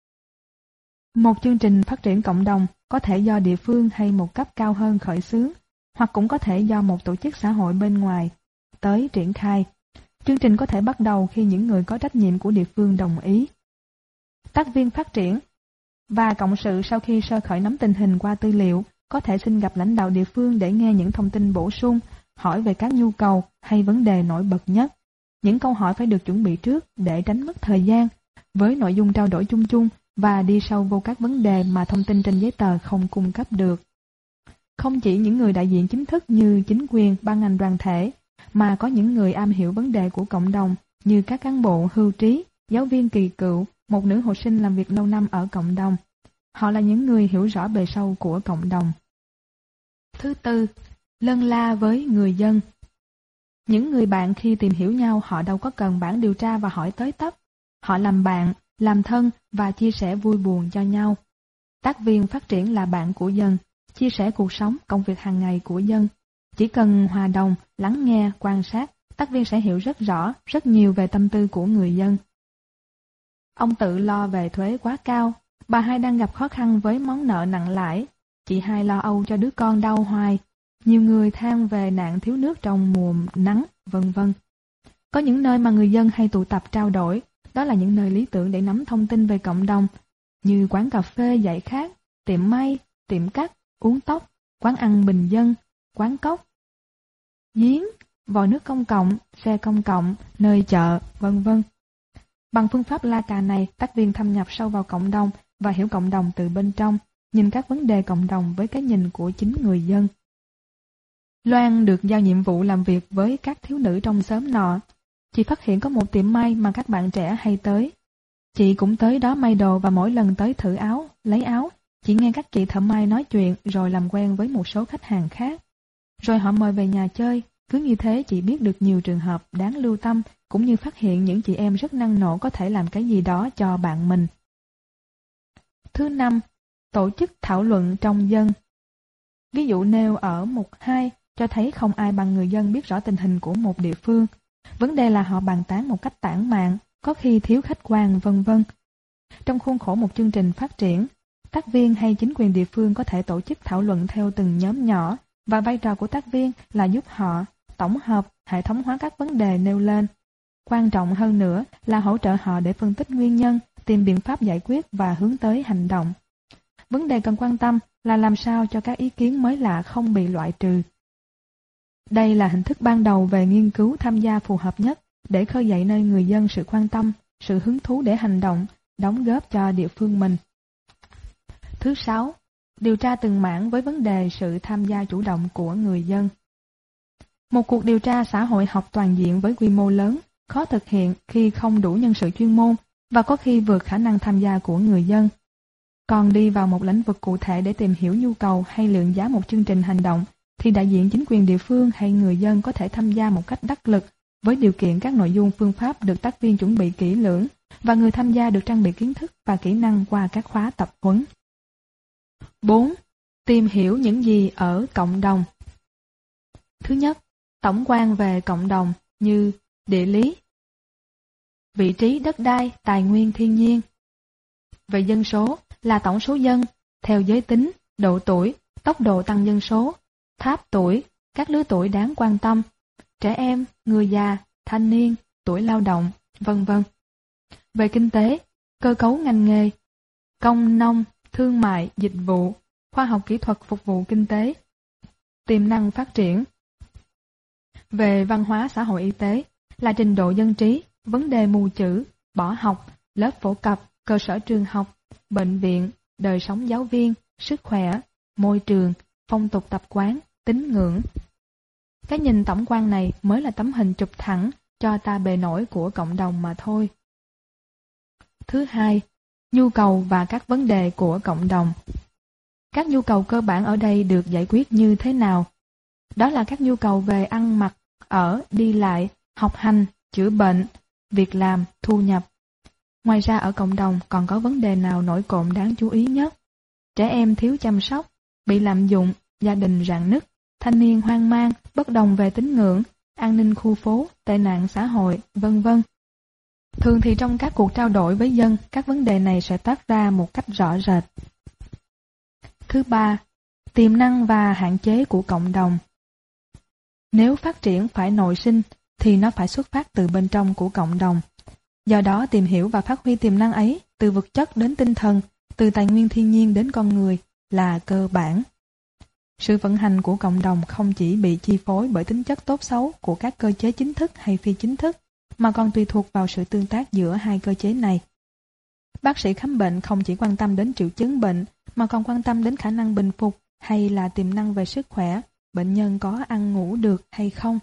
Một chương trình phát triển cộng đồng có thể do địa phương hay một cấp cao hơn khởi xướng, hoặc cũng có thể do một tổ chức xã hội bên ngoài tới triển khai. Chương trình có thể bắt đầu khi những người có trách nhiệm của địa phương đồng ý. Tác viên phát triển và cộng sự sau khi sơ khởi nắm tình hình qua tư liệu có thể xin gặp lãnh đạo địa phương để nghe những thông tin bổ sung, hỏi về các nhu cầu hay vấn đề nổi bật nhất. Những câu hỏi phải được chuẩn bị trước để tránh mất thời gian, với nội dung trao đổi chung chung và đi sâu vô các vấn đề mà thông tin trên giấy tờ không cung cấp được. Không chỉ những người đại diện chính thức như chính quyền, ban ngành đoàn thể, mà có những người am hiểu vấn đề của cộng đồng như các cán bộ hưu trí, giáo viên kỳ cựu, một nữ hộ sinh làm việc lâu năm ở cộng đồng. Họ là những người hiểu rõ bề sâu của cộng đồng. Thứ tư, lân la với người dân. Những người bạn khi tìm hiểu nhau họ đâu có cần bản điều tra và hỏi tới tấp. Họ làm bạn, làm thân và chia sẻ vui buồn cho nhau. Tác viên phát triển là bạn của dân, chia sẻ cuộc sống, công việc hàng ngày của dân. Chỉ cần hòa đồng, lắng nghe, quan sát, tác viên sẽ hiểu rất rõ, rất nhiều về tâm tư của người dân. Ông tự lo về thuế quá cao, bà hai đang gặp khó khăn với món nợ nặng lãi, chị hai lo âu cho đứa con đau hoài, nhiều người than về nạn thiếu nước trong mùa nắng, vân vân. Có những nơi mà người dân hay tụ tập trao đổi, đó là những nơi lý tưởng để nắm thông tin về cộng đồng, như quán cà phê dạy khác, tiệm may, tiệm cắt, uống tóc, quán ăn bình dân, quán cóc, giếng, vòi nước công cộng, xe công cộng, nơi chợ, vân vân. Bằng phương pháp la cà này, tác viên thâm nhập sâu vào cộng đồng và hiểu cộng đồng từ bên trong, nhìn các vấn đề cộng đồng với cái nhìn của chính người dân. Loan được giao nhiệm vụ làm việc với các thiếu nữ trong xóm nọ. Chị phát hiện có một tiệm may mà các bạn trẻ hay tới. Chị cũng tới đó may đồ và mỗi lần tới thử áo, lấy áo, chị nghe các chị thợ may nói chuyện rồi làm quen với một số khách hàng khác. Rồi họ mời về nhà chơi, cứ như thế chị biết được nhiều trường hợp đáng lưu tâm, cũng như phát hiện những chị em rất năng nổ có thể làm cái gì đó cho bạn mình. Thứ năm, tổ chức thảo luận trong dân. Ví dụ nêu ở mục 2 cho thấy không ai bằng người dân biết rõ tình hình của một địa phương. Vấn đề là họ bàn tán một cách tản mạn, có khi thiếu khách quan, vân vân. Trong khuôn khổ một chương trình phát triển, tác viên hay chính quyền địa phương có thể tổ chức thảo luận theo từng nhóm nhỏ, và vai trò của tác viên là giúp họ, tổng hợp, hệ thống hóa các vấn đề nêu lên. Quan trọng hơn nữa là hỗ trợ họ để phân tích nguyên nhân, tìm biện pháp giải quyết và hướng tới hành động. Vấn đề cần quan tâm là làm sao cho các ý kiến mới lạ không bị loại trừ. Đây là hình thức ban đầu về nghiên cứu tham gia phù hợp nhất để khơi dậy nơi người dân sự quan tâm, sự hứng thú để hành động, đóng góp cho địa phương mình. Thứ 6. Điều tra từng mảng với vấn đề sự tham gia chủ động của người dân. Một cuộc điều tra xã hội học toàn diện với quy mô lớn, khó thực hiện khi không đủ nhân sự chuyên môn và có khi vượt khả năng tham gia của người dân. Còn đi vào một lĩnh vực cụ thể để tìm hiểu nhu cầu hay lượng giá một chương trình hành động, thì đại diện chính quyền địa phương hay người dân có thể tham gia một cách đắc lực với điều kiện các nội dung phương pháp được tác viên chuẩn bị kỹ lưỡng và người tham gia được trang bị kiến thức và kỹ năng qua các khóa tập huấn. 4. Tìm hiểu những gì ở cộng đồng. Thứ nhất, tổng quan về cộng đồng như địa lý, vị trí đất đai, tài nguyên thiên nhiên. Về dân số là tổng số dân, theo giới tính, độ tuổi, tốc độ tăng dân số, tháp tuổi, các lứa tuổi đáng quan tâm, trẻ em, người già, thanh niên, tuổi lao động, vân vân. Về kinh tế, cơ cấu ngành nghề, công nông, thương mại, dịch vụ, khoa học kỹ thuật phục vụ kinh tế, tiềm năng phát triển. Về văn hóa xã hội y tế là trình độ dân trí, vấn đề mù chữ, bỏ học, lớp phổ cập, cơ sở trường học, bệnh viện, đời sống giáo viên, sức khỏe, môi trường, phong tục tập quán, tín ngưỡng. Cái nhìn tổng quan này mới là tấm hình chụp thẳng cho ta bề nổi của cộng đồng mà thôi. Thứ hai, nhu cầu và các vấn đề của cộng đồng. Các nhu cầu cơ bản ở đây được giải quyết như thế nào? Đó là các nhu cầu về ăn mặc, ở, đi lại, học hành, chữa bệnh, việc làm, thu nhập. Ngoài ra ở cộng đồng còn có vấn đề nào nổi cộm đáng chú ý nhất? Trẻ em thiếu chăm sóc, bị lạm dụng, gia đình rạn nứt, thanh niên hoang mang, bất đồng về tín ngưỡng, an ninh khu phố, tệ nạn xã hội, vân vân. Thường thì trong các cuộc trao đổi với dân, các vấn đề này sẽ toát ra một cách rõ rệt. Thứ ba, tiềm năng và hạn chế của cộng đồng. Nếu phát triển phải nội sinh, thì nó phải xuất phát từ bên trong của cộng đồng. Do đó tìm hiểu và phát huy tiềm năng ấy, từ vật chất đến tinh thần, từ tài nguyên thiên nhiên đến con người, là cơ bản. Sự vận hành của cộng đồng không chỉ bị chi phối bởi tính chất tốt xấu của các cơ chế chính thức hay phi chính thức, mà còn tùy thuộc vào sự tương tác giữa hai cơ chế này. Bác sĩ khám bệnh không chỉ quan tâm đến triệu chứng bệnh, mà còn quan tâm đến khả năng bình phục hay là tiềm năng về sức khỏe, bệnh nhân có ăn ngủ được hay không.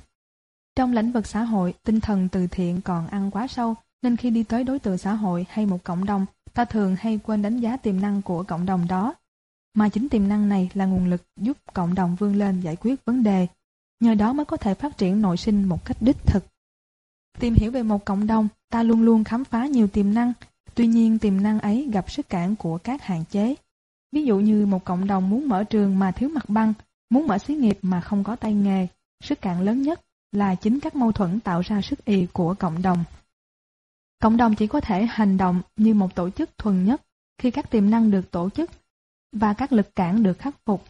Trong lĩnh vực xã hội, tinh thần từ thiện còn ăn quá sâu, nên khi đi tới đối tượng xã hội hay một cộng đồng, ta thường hay quên đánh giá tiềm năng của cộng đồng đó. Mà chính tiềm năng này là nguồn lực giúp cộng đồng vươn lên giải quyết vấn đề, nhờ đó mới có thể phát triển nội sinh một cách đích thực. Tìm hiểu về một cộng đồng, ta luôn luôn khám phá nhiều tiềm năng, tuy nhiên tiềm năng ấy gặp sức cản của các hạn chế. Ví dụ như một cộng đồng muốn mở trường mà thiếu mặt bằng, muốn mở xí nghiệp mà không có tay nghề, sức cản lớn nhất là chính các mâu thuẫn tạo ra sức ì của cộng đồng. Cộng đồng chỉ có thể hành động như một tổ chức thuần nhất khi các tiềm năng được tổ chức và các lực cản được khắc phục.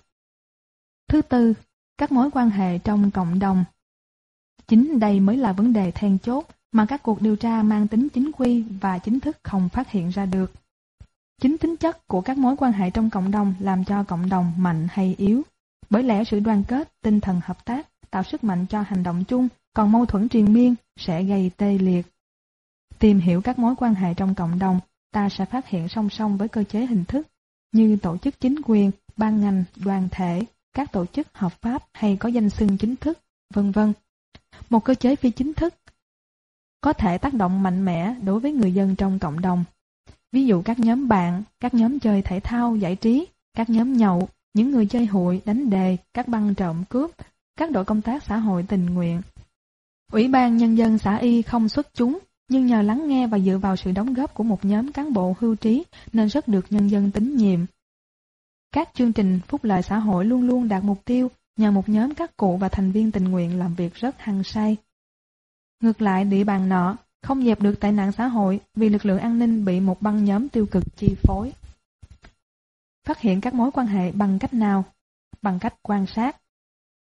Thứ tư, các mối quan hệ trong cộng đồng. Chính đây mới là vấn đề then chốt mà các cuộc điều tra mang tính chính quy và chính thức không phát hiện ra được. Chính tính chất của các mối quan hệ trong cộng đồng làm cho cộng đồng mạnh hay yếu. Bởi lẽ sự đoàn kết, tinh thần hợp tác tạo sức mạnh cho hành động chung, còn mâu thuẫn triền miên sẽ gây tê liệt. Tìm hiểu các mối quan hệ trong cộng đồng, ta sẽ phát hiện song song với cơ chế hình thức như tổ chức chính quyền, ban ngành, đoàn thể, các tổ chức hợp pháp hay có danh xưng chính thức, vân vân. Một cơ chế phi chính thức có thể tác động mạnh mẽ đối với người dân trong cộng đồng. Ví dụ các nhóm bạn, các nhóm chơi thể thao, giải trí, các nhóm nhậu, những người chơi hụi, đánh đề, các băng trộm cướp, các đội công tác xã hội tình nguyện. Ủy ban Nhân dân xã Y không xuất chúng, nhưng nhờ lắng nghe và dựa vào sự đóng góp của một nhóm cán bộ hưu trí nên rất được nhân dân tín nhiệm. Các chương trình phúc lợi xã hội luôn luôn đạt mục tiêu nhờ một nhóm các cụ và thành viên tình nguyện làm việc rất hăng say. Ngược lại, địa bàn nọ không dẹp được tệ nạn xã hội vì lực lượng an ninh bị một băng nhóm tiêu cực chi phối. Phát hiện các mối quan hệ bằng cách nào? Bằng cách quan sát.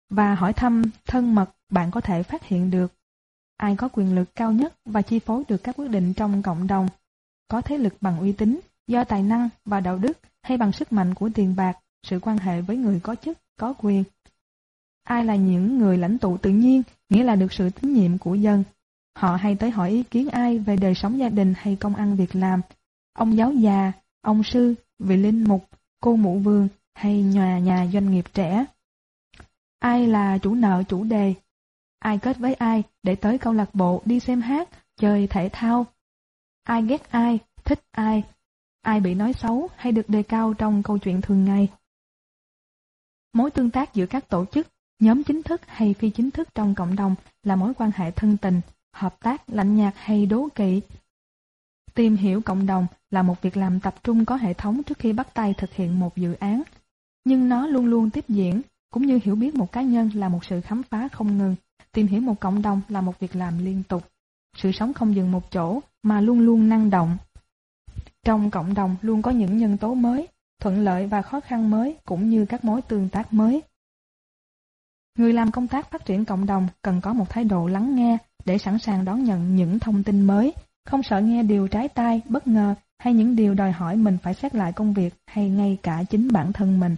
và hỏi thăm thân mật bạn có thể phát hiện được. Ai có quyền lực cao nhất và chi phối được các quyết định trong cộng đồng? Có thế lực bằng uy tín, do tài năng và đạo đức hay bằng sức mạnh của tiền bạc, sự quan hệ với người có chức, có quyền? Ai là những người lãnh tụ tự nhiên, nghĩa là được sự tín nhiệm của dân? Họ hay tới hỏi ý kiến ai về đời sống gia đình hay công ăn việc làm? Ông giáo già, ông sư, vị linh mục, cô mụ vườn hay nhà doanh nghiệp trẻ? Ai là chủ nợ chủ đề? Ai kết với ai để tới câu lạc bộ đi xem hát, chơi thể thao? Ai ghét ai, thích ai? Ai bị nói xấu hay được đề cao trong câu chuyện thường ngày? Mối tương tác giữa các tổ chức, nhóm chính thức hay phi chính thức trong cộng đồng là mối quan hệ thân tình, hợp tác, lạnh nhạt hay đố kỵ. Tìm hiểu cộng đồng là một việc làm tập trung có hệ thống trước khi bắt tay thực hiện một dự án, nhưng nó luôn luôn tiếp diễn, cũng như hiểu biết một cá nhân là một sự khám phá không ngừng. Tìm hiểu một cộng đồng là một việc làm liên tục. Sự sống không dừng một chỗ mà luôn luôn năng động. Trong cộng đồng luôn có những nhân tố mới, thuận lợi và khó khăn mới cũng như các mối tương tác mới. Người làm công tác phát triển cộng đồng cần có một thái độ lắng nghe để sẵn sàng đón nhận những thông tin mới, không sợ nghe điều trái tai, bất ngờ hay những điều đòi hỏi mình phải xét lại công việc hay ngay cả chính bản thân mình.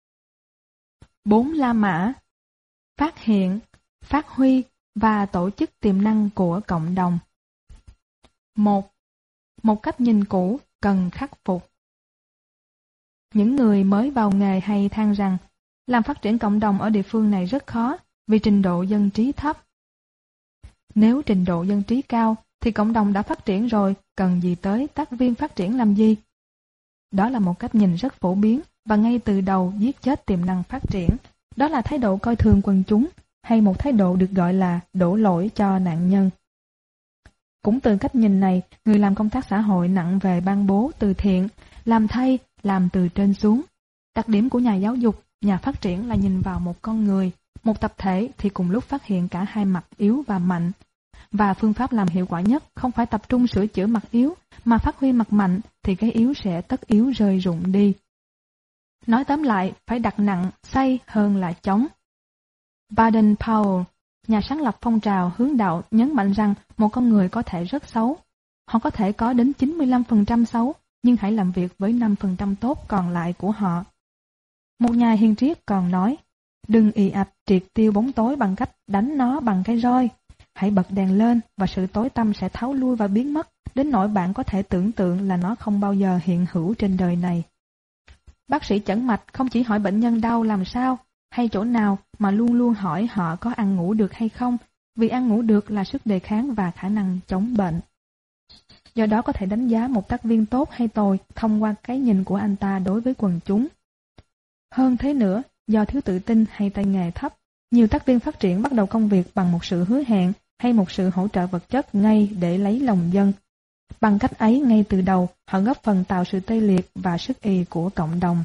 4 La Mã: phát hiện, phát huy và tổ chức tiềm năng của cộng đồng. 1. Một cách nhìn cũ cần khắc phục. Những người mới vào nghề hay than rằng làm phát triển cộng đồng ở địa phương này rất khó vì trình độ dân trí thấp. Nếu trình độ dân trí cao thì cộng đồng đã phát triển rồi, cần gì tới tác viên phát triển làm gì? Đó là một cách nhìn rất phổ biến và ngay từ đầu giết chết tiềm năng phát triển. Đó là thái độ coi thường quần chúng, hay một thái độ được gọi là đổ lỗi cho nạn nhân. Cũng từ cách nhìn này, người làm công tác xã hội nặng về ban bố từ thiện, làm thay, làm từ trên xuống. Đặc điểm của nhà giáo dục, nhà phát triển là nhìn vào một con người, một tập thể thì cùng lúc phát hiện cả hai mặt yếu và mạnh. Và phương pháp làm hiệu quả nhất không phải tập trung sửa chữa mặt yếu, mà phát huy mặt mạnh thì cái yếu sẽ tất yếu rơi rụng đi. Nói tóm lại, phải đặt nặng, xây hơn là chống. Baden-Powell, nhà sáng lập phong trào hướng đạo, nhấn mạnh rằng một con người có thể rất xấu. Họ có thể có đến 95% xấu, nhưng hãy làm việc với 5% tốt còn lại của họ. Một nhà hiền triết còn nói, đừng ì ạch triệt tiêu bóng tối bằng cách đánh nó bằng cái roi. Hãy bật đèn lên và sự tối tăm sẽ tháo lui và biến mất, đến nỗi bạn có thể tưởng tượng là nó không bao giờ hiện hữu trên đời này. Bác sĩ chẩn mạch không chỉ hỏi bệnh nhân đau làm sao, hay chỗ nào mà luôn luôn hỏi họ có ăn ngủ được hay không, vì ăn ngủ được là sức đề kháng và khả năng chống bệnh. Do đó có thể đánh giá một tác viên tốt hay tồi thông qua cái nhìn của anh ta đối với quần chúng. Hơn thế nữa, do thiếu tự tin hay tay nghề thấp, nhiều tác viên phát triển bắt đầu công việc bằng một sự hứa hẹn hay một sự hỗ trợ vật chất ngay để lấy lòng dân. Bằng cách ấy ngay từ đầu, họ góp phần tạo sự tê liệt và sức ì của cộng đồng.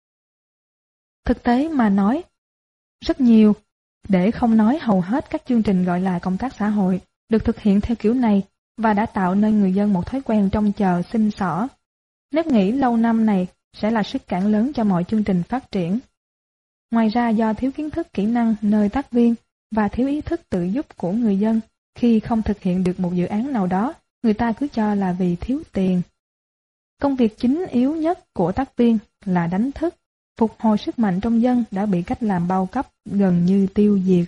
Thực tế mà nói, rất nhiều, để không nói hầu hết các chương trình gọi là công tác xã hội, được thực hiện theo kiểu này và đã tạo nên người dân một thói quen trông chờ xin xỏ. Nếp nghĩ lâu năm này sẽ là sức cản lớn cho mọi chương trình phát triển. Ngoài ra do thiếu kiến thức kỹ năng nơi tác viên và thiếu ý thức tự giúp của người dân, khi không thực hiện được một dự án nào đó, người ta cứ cho là vì thiếu tiền. Công việc chính yếu nhất của tác viên là đánh thức, phục hồi sức mạnh trong dân đã bị cách làm bao cấp gần như tiêu diệt.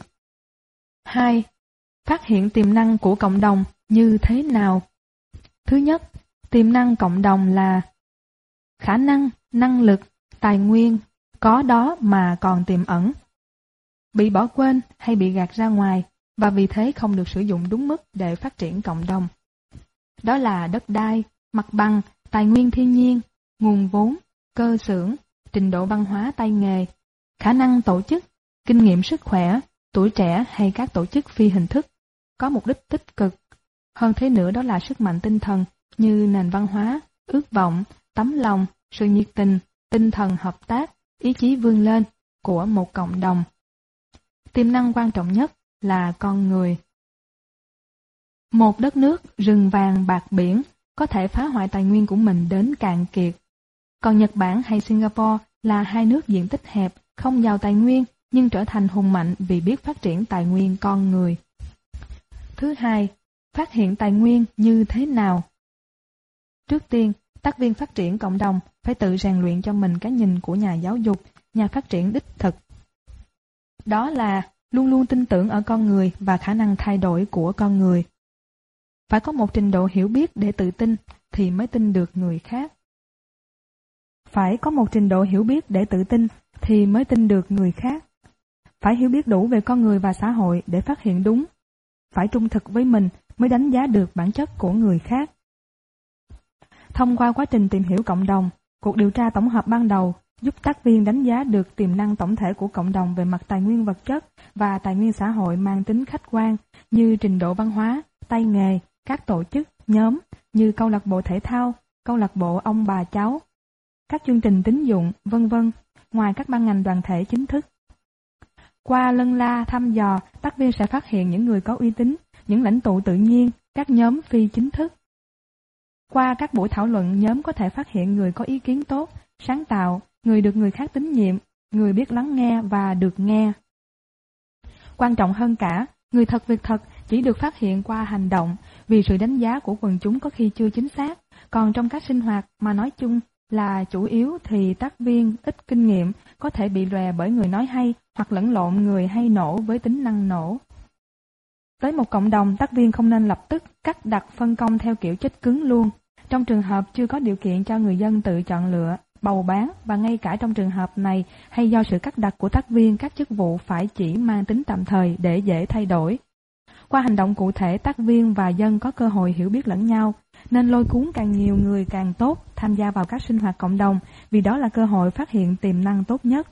2. Phát hiện tiềm năng của cộng đồng như thế nào? Thứ nhất, tiềm năng cộng đồng là khả năng, năng lực, tài nguyên, có đó mà còn tiềm ẩn, bị bỏ quên hay bị gạt ra ngoài và vì thế không được sử dụng đúng mức để phát triển cộng đồng. Đó là đất đai, mặt bằng, tài nguyên thiên nhiên, nguồn vốn, cơ xưởng, trình độ văn hóa tay nghề, khả năng tổ chức, kinh nghiệm sức khỏe, tuổi trẻ hay các tổ chức phi hình thức, có mục đích tích cực. Hơn thế nữa đó là sức mạnh tinh thần như nền văn hóa, ước vọng, tấm lòng, sự nhiệt tình, tinh thần hợp tác, ý chí vươn lên của một cộng đồng. Tiềm năng quan trọng nhất là con người. Một đất nước rừng vàng bạc biển có thể phá hoại tài nguyên của mình đến cạn kiệt. Còn Nhật Bản hay Singapore là hai nước diện tích hẹp, không giàu tài nguyên nhưng trở thành hùng mạnh vì biết phát triển tài nguyên con người. Thứ hai, phát hiện tài nguyên như thế nào? Trước tiên, tác viên phát triển cộng đồng phải tự rèn luyện cho mình cái nhìn của nhà giáo dục, nhà phát triển đích thực. Đó là luôn luôn tin tưởng ở con người và khả năng thay đổi của con người. Phải có một trình độ hiểu biết để tự tin thì mới tin được người khác. Phải có một trình độ hiểu biết để tự tin thì mới tin được người khác. Phải hiểu biết đủ về con người và xã hội để phát hiện đúng. Phải trung thực với mình mới đánh giá được bản chất của người khác. Thông qua quá trình tìm hiểu cộng đồng, cuộc điều tra tổng hợp ban đầu giúp tác viên đánh giá được tiềm năng tổng thể của cộng đồng về mặt tài nguyên vật chất và tài nguyên xã hội mang tính khách quan như trình độ văn hóa, tay nghề, các tổ chức, nhóm như câu lạc bộ thể thao, câu lạc bộ ông bà cháu, các chương trình tín dụng, v.v. ngoài các ban ngành đoàn thể chính thức. Qua lân la thăm dò, tác viên sẽ phát hiện những người có uy tín, những lãnh tụ tự nhiên, các nhóm phi chính thức. Qua các buổi thảo luận, nhóm có thể phát hiện người có ý kiến tốt, sáng tạo, người được người khác tín nhiệm, người biết lắng nghe và được nghe. Quan trọng hơn cả, người thật việc thật chỉ được phát hiện qua hành động, vì sự đánh giá của quần chúng có khi chưa chính xác, còn trong các sinh hoạt mà nói chung là chủ yếu thì tác viên ít kinh nghiệm có thể bị lòe bởi người nói hay hoặc lẫn lộn người hay nổ với tính năng nổ. Tới một cộng đồng, tác viên không nên lập tức cắt đặt phân công theo kiểu chết cứng luôn. Trong trường hợp chưa có điều kiện cho người dân tự chọn lựa, bầu bán và ngay cả trong trường hợp này hay do sự cắt đặt của tác viên, các chức vụ phải chỉ mang tính tạm thời để dễ thay đổi. Qua hành động cụ thể, tác viên và dân có cơ hội hiểu biết lẫn nhau, nên lôi cuốn càng nhiều người càng tốt tham gia vào các sinh hoạt cộng đồng, vì đó là cơ hội phát hiện tiềm năng tốt nhất.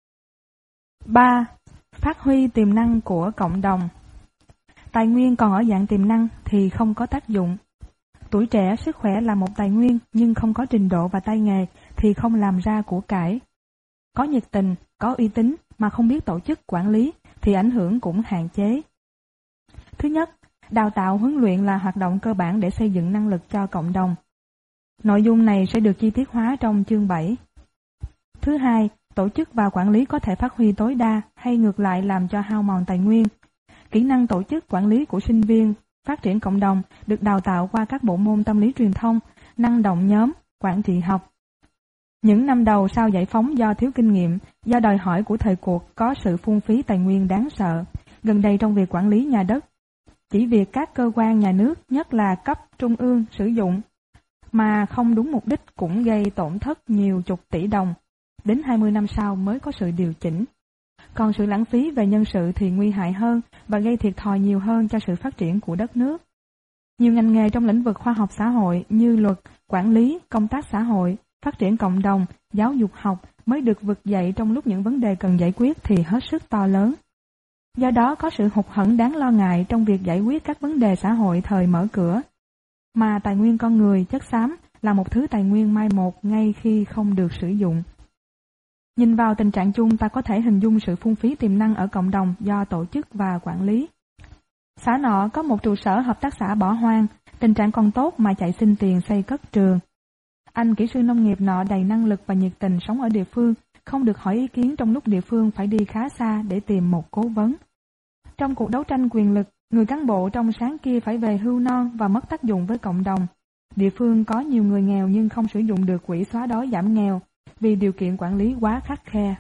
3. Phát huy tiềm năng của cộng đồng. Tài nguyên còn ở dạng tiềm năng thì không có tác dụng. Tuổi trẻ, sức khỏe là một tài nguyên, nhưng không có trình độ và tay nghề thì không làm ra của cải. Có nhiệt tình, có uy tín mà không biết tổ chức quản lý thì ảnh hưởng cũng hạn chế. Thứ nhất, đào tạo huấn luyện là hoạt động cơ bản để xây dựng năng lực cho cộng đồng. Nội dung này sẽ được chi tiết hóa trong chương 7. Thứ hai, tổ chức và quản lý có thể phát huy tối đa hay ngược lại làm cho hao mòn tài nguyên. Kỹ năng tổ chức quản lý của sinh viên phát triển cộng đồng được đào tạo qua các bộ môn tâm lý truyền thông, năng động nhóm, quản trị học. Những năm đầu sau giải phóng do thiếu kinh nghiệm, do đòi hỏi của thời cuộc có sự phung phí tài nguyên đáng sợ, gần đây trong việc quản lý nhà đất. Chỉ việc các cơ quan nhà nước, nhất là cấp trung ương sử dụng, mà không đúng mục đích cũng gây tổn thất nhiều chục tỷ đồng. Đến 20 năm sau mới có sự điều chỉnh. Còn sự lãng phí về nhân sự thì nguy hại hơn và gây thiệt thòi nhiều hơn cho sự phát triển của đất nước. Nhiều ngành nghề trong lĩnh vực khoa học xã hội như luật, quản lý, công tác xã hội, phát triển cộng đồng, giáo dục học mới được vực dậy trong lúc những vấn đề cần giải quyết thì hết sức to lớn. Do đó có sự hụt hẫng đáng lo ngại trong việc giải quyết các vấn đề xã hội thời mở cửa. Mà tài nguyên con người, chất xám là một thứ tài nguyên mai một ngay khi không được sử dụng. Nhìn vào tình trạng chung, ta có thể hình dung sự phung phí tiềm năng ở cộng đồng do tổ chức và quản lý. Xã nọ có một trụ sở hợp tác xã bỏ hoang, tình trạng còn tốt mà chạy xin tiền xây cất trường. Anh kỹ sư nông nghiệp nọ đầy năng lực và nhiệt tình sống ở địa phương, không được hỏi ý kiến trong lúc địa phương phải đi khá xa để tìm một cố vấn. Trong cuộc đấu tranh quyền lực, người cán bộ trong sáng kia phải về hưu non và mất tác dụng với cộng đồng. Địa phương có nhiều người nghèo nhưng không sử dụng được quỹ xóa đói giảm nghèo, vì điều kiện quản lý quá khắt khe.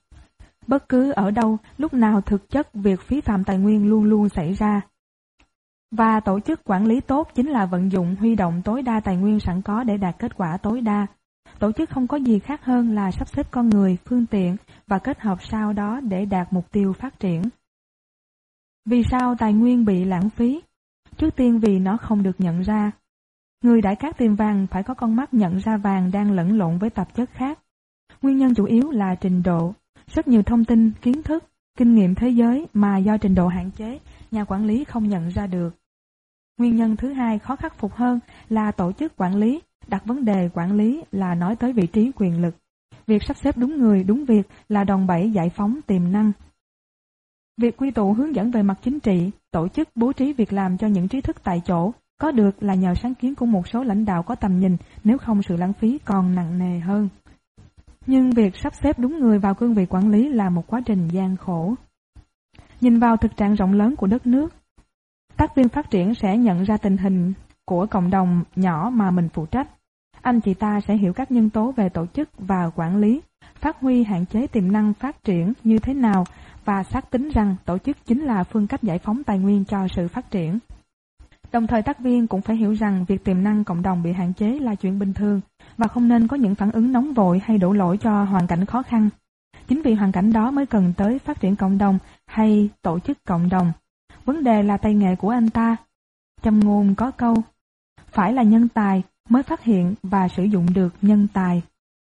Bất cứ ở đâu, lúc nào thực chất việc phí phạm tài nguyên luôn luôn xảy ra. Và tổ chức quản lý tốt chính là vận dụng huy động tối đa tài nguyên sẵn có để đạt kết quả tối đa. Tổ chức không có gì khác hơn là sắp xếp con người, phương tiện và kết hợp sau đó để đạt mục tiêu phát triển. Vì sao tài nguyên bị lãng phí? Trước tiên vì nó không được nhận ra. Người đãi cát tìm vàng phải có con mắt nhận ra vàng đang lẫn lộn với tạp chất khác. Nguyên nhân chủ yếu là trình độ. Rất nhiều thông tin, kiến thức, kinh nghiệm thế giới mà do trình độ hạn chế, nhà quản lý không nhận ra được. Nguyên nhân thứ hai khó khắc phục hơn là tổ chức quản lý, đặt vấn đề quản lý là nói tới vị trí quyền lực. Việc sắp xếp đúng người, đúng việc là đòn bẩy giải phóng tiềm năng. Việc quy tụ hướng dẫn về mặt chính trị, tổ chức bố trí việc làm cho những trí thức tại chỗ, có được là nhờ sáng kiến của một số lãnh đạo có tầm nhìn, nếu không sự lãng phí còn nặng nề hơn. Nhưng việc sắp xếp đúng người vào cương vị quản lý là một quá trình gian khổ. Nhìn vào thực trạng rộng lớn của đất nước, tác viên phát triển sẽ nhận ra tình hình của cộng đồng nhỏ mà mình phụ trách. Anh chị ta sẽ hiểu các nhân tố về tổ chức và quản lý, phát huy hạn chế tiềm năng phát triển như thế nào và xác tín rằng tổ chức chính là phương cách giải phóng tài nguyên cho sự phát triển. Đồng thời tác viên cũng phải hiểu rằng việc tiềm năng cộng đồng bị hạn chế là chuyện bình thường và không nên có những phản ứng nóng vội hay đổ lỗi cho hoàn cảnh khó khăn. Chính vì hoàn cảnh đó mới cần tới phát triển cộng đồng hay tổ chức cộng đồng. Vấn đề là tay nghề của anh ta. Châm ngôn có câu, phải là nhân tài mới phát hiện và sử dụng được nhân tài.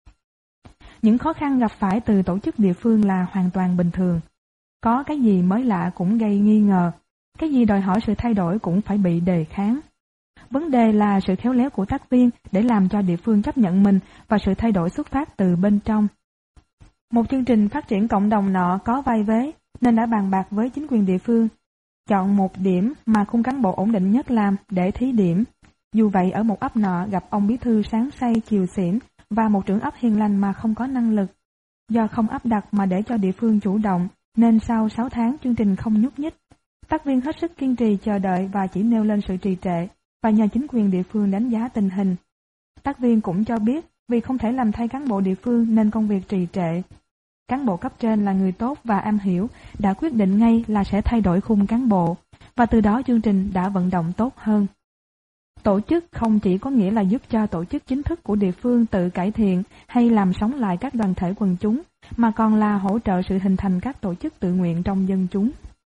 Những khó khăn gặp phải từ tổ chức địa phương là hoàn toàn bình thường. Có cái gì mới lạ cũng gây nghi ngờ, cái gì đòi hỏi sự thay đổi cũng phải bị đề kháng. Vấn đề là sự khéo léo của tác viên để làm cho địa phương chấp nhận mình và sự thay đổi xuất phát từ bên trong. Một chương trình phát triển cộng đồng nọ có vai vế nên đã bàn bạc với chính quyền địa phương, chọn một điểm mà khung cán bộ ổn định nhất làm để thí điểm. Dù vậy ở một ấp nọ gặp ông bí thư sáng say chiều xỉn và một trưởng ấp hiền lành mà không có năng lực. Do không áp đặt mà để cho địa phương chủ động, nên sau 6 tháng chương trình không nhúc nhích. Tác viên hết sức kiên trì chờ đợi và chỉ nêu lên sự trì trệ và nhờ chính quyền địa phương đánh giá tình hình. Tác viên cũng cho biết vì không thể làm thay cán bộ địa phương nên công việc trì trệ. Cán bộ cấp trên là người tốt và am hiểu, đã quyết định ngay là sẽ thay đổi khung cán bộ, và từ đó chương trình đã vận động tốt hơn. Tổ chức không chỉ có nghĩa là giúp cho tổ chức chính thức của địa phương tự cải thiện hay làm sống lại các đoàn thể quần chúng, mà còn là hỗ trợ sự hình thành các tổ chức tự nguyện trong dân chúng.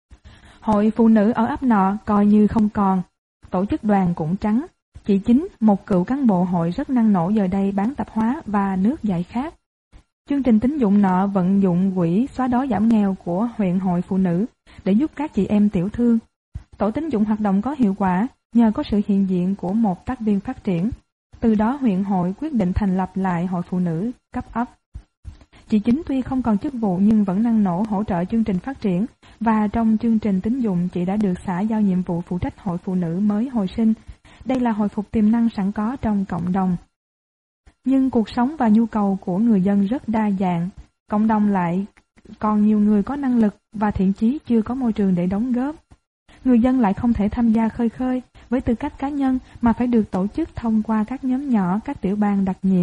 Hội phụ nữ ở ấp nọ coi như không còn, tổ chức đoàn cũng trắng. Chị Chính, một cựu cán bộ hội rất năng nổ giờ đây bán tạp hóa và nước giải khát. Chương trình tín dụng nọ vận dụng quỹ xóa đói giảm nghèo của huyện hội phụ nữ để giúp các chị em tiểu thương. Tổ tín dụng hoạt động có hiệu quả nhờ có sự hiện diện của một tác viên phát triển. Từ đó huyện hội quyết định thành lập lại hội phụ nữ cấp ấp. Chị Chính tuy không còn chức vụ nhưng vẫn năng nổ hỗ trợ chương trình phát triển, và trong chương trình tín dụng chị đã được xã giao nhiệm vụ phụ trách hội phụ nữ mới hồi sinh. Đây là hồi phục tiềm năng sẵn có trong cộng đồng. Nhưng cuộc sống và nhu cầu của người dân rất đa dạng, cộng đồng lại còn nhiều người có năng lực và thiện chí chưa có môi trường để đóng góp. Người dân lại không thể tham gia khơi khơi với tư cách cá nhân mà phải được tổ chức thông qua các nhóm nhỏ, các tiểu ban đặc nhiệm.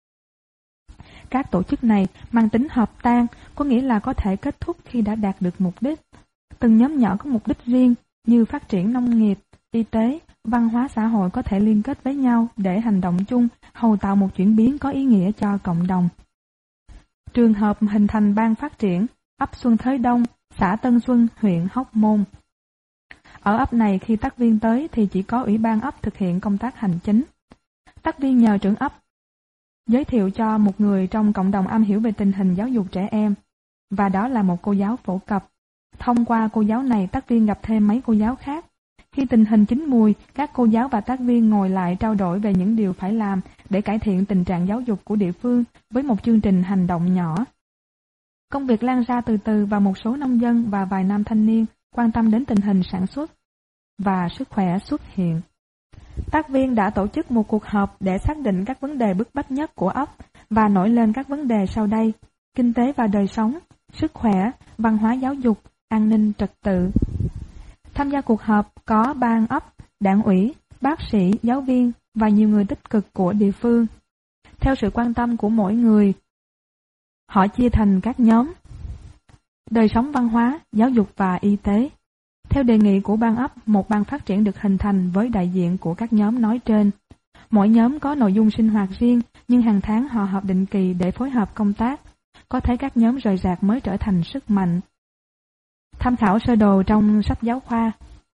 Các tổ chức này mang tính hợp tan, có nghĩa là có thể kết thúc khi đã đạt được mục đích. Từng nhóm nhỏ có mục đích riêng như phát triển nông nghiệp, y tế, văn hóa xã hội có thể liên kết với nhau để hành động chung, hầu tạo một chuyển biến có ý nghĩa cho cộng đồng. Trường hợp hình thành ban phát triển, ấp Xuân Thới Đông, xã Tân Xuân, huyện Hóc Môn. Ở ấp này khi tác viên tới thì chỉ có ủy ban ấp thực hiện công tác hành chính. Tác viên nhờ trưởng ấp giới thiệu cho một người trong cộng đồng am hiểu về tình hình giáo dục trẻ em, và đó là một cô giáo phổ cập. Thông qua cô giáo này, tác viên gặp thêm mấy cô giáo khác. Khi tình hình chín mùi, các cô giáo và tác viên ngồi lại trao đổi về những điều phải làm để cải thiện tình trạng giáo dục của địa phương với một chương trình hành động nhỏ. Công việc lan ra từ từ và một số nông dân và vài nam thanh niên quan tâm đến tình hình sản xuất và sức khỏe xuất hiện. Tác viên đã tổ chức một cuộc họp để xác định các vấn đề bức bách nhất của ấp và nổi lên các vấn đề sau đây: kinh tế và đời sống, sức khỏe, văn hóa giáo dục, an ninh trật tự. Tham gia cuộc họp có ban ấp, đảng ủy, bác sĩ, giáo viên và nhiều người tích cực của địa phương. Theo sự quan tâm của mỗi người, họ chia thành các nhóm: đời sống văn hóa, giáo dục và y tế. Theo đề nghị của ban ấp, một ban phát triển được hình thành với đại diện của các nhóm nói trên. Mỗi nhóm có nội dung sinh hoạt riêng, nhưng hàng tháng họ họp định kỳ để phối hợp công tác. Có thấy các nhóm rời rạc mới trở thành sức mạnh. Tham khảo sơ đồ trong sách giáo khoa.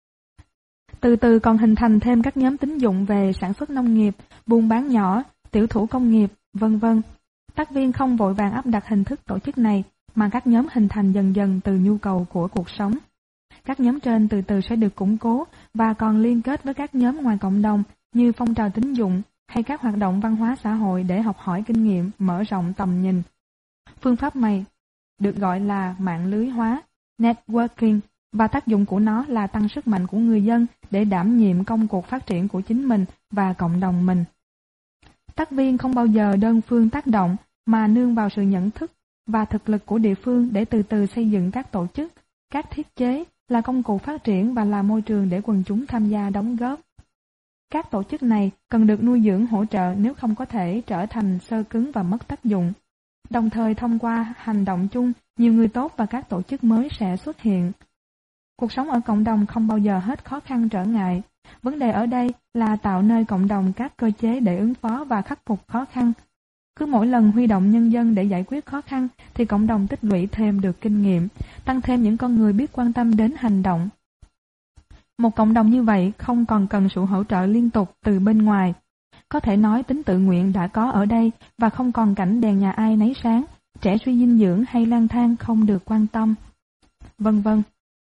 Từ từ còn hình thành thêm các nhóm tín dụng về sản xuất nông nghiệp, buôn bán nhỏ, tiểu thủ công nghiệp, vân vân. Tác viên không vội vàng áp đặt hình thức tổ chức này, mà các nhóm hình thành dần dần từ nhu cầu của cuộc sống. Các nhóm trên từ từ sẽ được củng cố và còn liên kết với các nhóm ngoài cộng đồng như phong trào tín dụng hay các hoạt động văn hóa xã hội để học hỏi kinh nghiệm, mở rộng tầm nhìn. Phương pháp này được gọi là mạng lưới hóa, networking, và tác dụng của nó là tăng sức mạnh của người dân để đảm nhiệm công cuộc phát triển của chính mình và cộng đồng mình. Tác viên không bao giờ đơn phương tác động, mà nương vào sự nhận thức và thực lực của địa phương để từ từ xây dựng các tổ chức, các thiết chế là công cụ phát triển và là môi trường để quần chúng tham gia đóng góp. Các tổ chức này cần được nuôi dưỡng hỗ trợ nếu không có thể trở thành xơ cứng và mất tác dụng. Đồng thời thông qua hành động chung, nhiều người tốt và các tổ chức mới sẽ xuất hiện. Cuộc sống ở cộng đồng không bao giờ hết khó khăn trở ngại. Vấn đề ở đây là tạo nơi cộng đồng các cơ chế để ứng phó và khắc phục khó khăn. Cứ mỗi lần huy động nhân dân để giải quyết khó khăn thì cộng đồng tích lũy thêm được kinh nghiệm, tăng thêm những con người biết quan tâm đến hành động. Một cộng đồng như vậy không còn cần sự hỗ trợ liên tục từ bên ngoài. Có thể nói tính tự nguyện đã có ở đây và không còn cảnh đèn nhà ai nấy sáng, trẻ suy dinh dưỡng hay lang thang không được quan tâm, vân vân.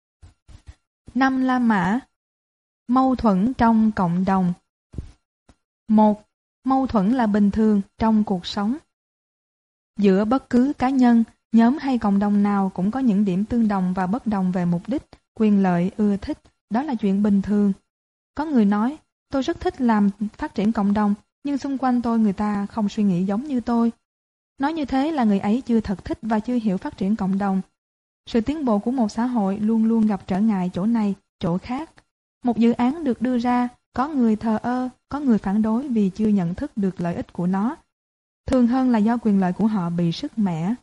5 La Mã. Mâu thuẫn trong cộng đồng. 1. Mâu thuẫn là bình thường trong cuộc sống. Giữa bất cứ cá nhân, nhóm hay cộng đồng nào cũng có những điểm tương đồng và bất đồng về mục đích, quyền lợi, ưa thích. Đó là chuyện bình thường. Có người nói, tôi rất thích làm phát triển cộng đồng, nhưng xung quanh tôi người ta không suy nghĩ giống như tôi. Nói như thế là người ấy chưa thật thích và chưa hiểu phát triển cộng đồng. Sự tiến bộ của một xã hội luôn luôn gặp trở ngại chỗ này, chỗ khác. Một dự án được đưa ra, có người thờ ơ, có người phản đối vì chưa nhận thức được lợi ích của nó. Thường hơn là do quyền lợi của họ bị sứt mẻ.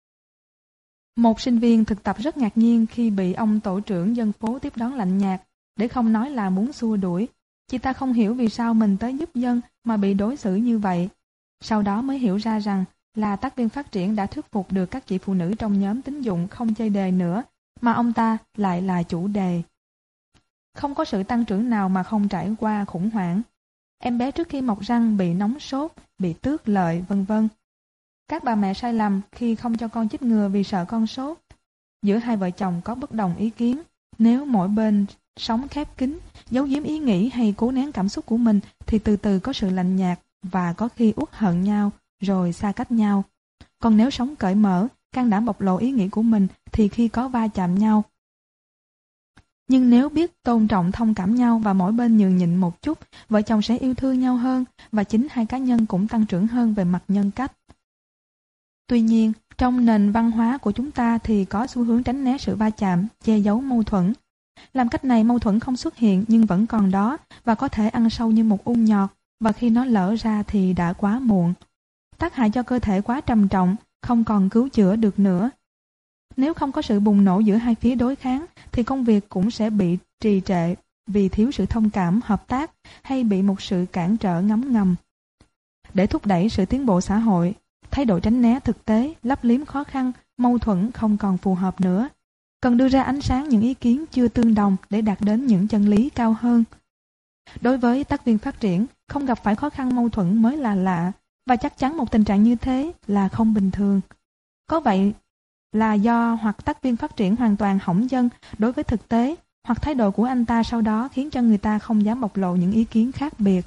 Một sinh viên thực tập rất ngạc nhiên khi bị ông tổ trưởng dân phố tiếp đón lạnh nhạt, để không nói là muốn xua đuổi. Chị ta không hiểu vì sao mình tới giúp dân mà bị đối xử như vậy. Sau đó mới hiểu ra rằng là tác viên phát triển đã thuyết phục được các chị phụ nữ trong nhóm tín dụng không chơi đề nữa, mà ông ta lại là chủ đề. Không có sự tăng trưởng nào mà không trải qua khủng hoảng. Em bé trước khi mọc răng bị nóng sốt, bị tước lợi, vân vân. Các bà mẹ sai lầm khi không cho con chích ngừa vì sợ con sốt. Giữa hai vợ chồng có bất đồng ý kiến. Nếu mỗi bên sống khép kín, giấu giếm ý nghĩ hay cố nén cảm xúc của mình thì từ từ có sự lạnh nhạt và có khi uất hận nhau rồi xa cách nhau. Còn nếu sống cởi mở, can đảm bộc lộ ý nghĩ của mình thì khi có va chạm nhau. Nhưng nếu biết tôn trọng thông cảm nhau và mỗi bên nhường nhịn một chút, vợ chồng sẽ yêu thương nhau hơn và chính hai cá nhân cũng tăng trưởng hơn về mặt nhân cách. Tuy nhiên, trong nền văn hóa của chúng ta thì có xu hướng tránh né sự va chạm, che giấu mâu thuẫn. Làm cách này mâu thuẫn không xuất hiện nhưng vẫn còn đó và có thể ăn sâu như một ung nhọt, và khi nó lở ra thì đã quá muộn. Tác hại cho cơ thể quá trầm trọng, không còn cứu chữa được nữa. Nếu không có sự bùng nổ giữa hai phía đối kháng thì công việc cũng sẽ bị trì trệ vì thiếu sự thông cảm, hợp tác hay bị một sự cản trở ngấm ngầm. Để thúc đẩy sự tiến bộ xã hội, thái độ tránh né thực tế, lấp liếm khó khăn, mâu thuẫn không còn phù hợp nữa. Cần đưa ra ánh sáng những ý kiến chưa tương đồng để đạt đến những chân lý cao hơn. Đối với tác viên phát triển, không gặp phải khó khăn mâu thuẫn mới là lạ, và chắc chắn một tình trạng như thế là không bình thường. Có vậy là do hoặc tác viên phát triển hoàn toàn hỏng dân đối với thực tế, hoặc thái độ của anh ta sau đó khiến cho người ta không dám bộc lộ những ý kiến khác biệt.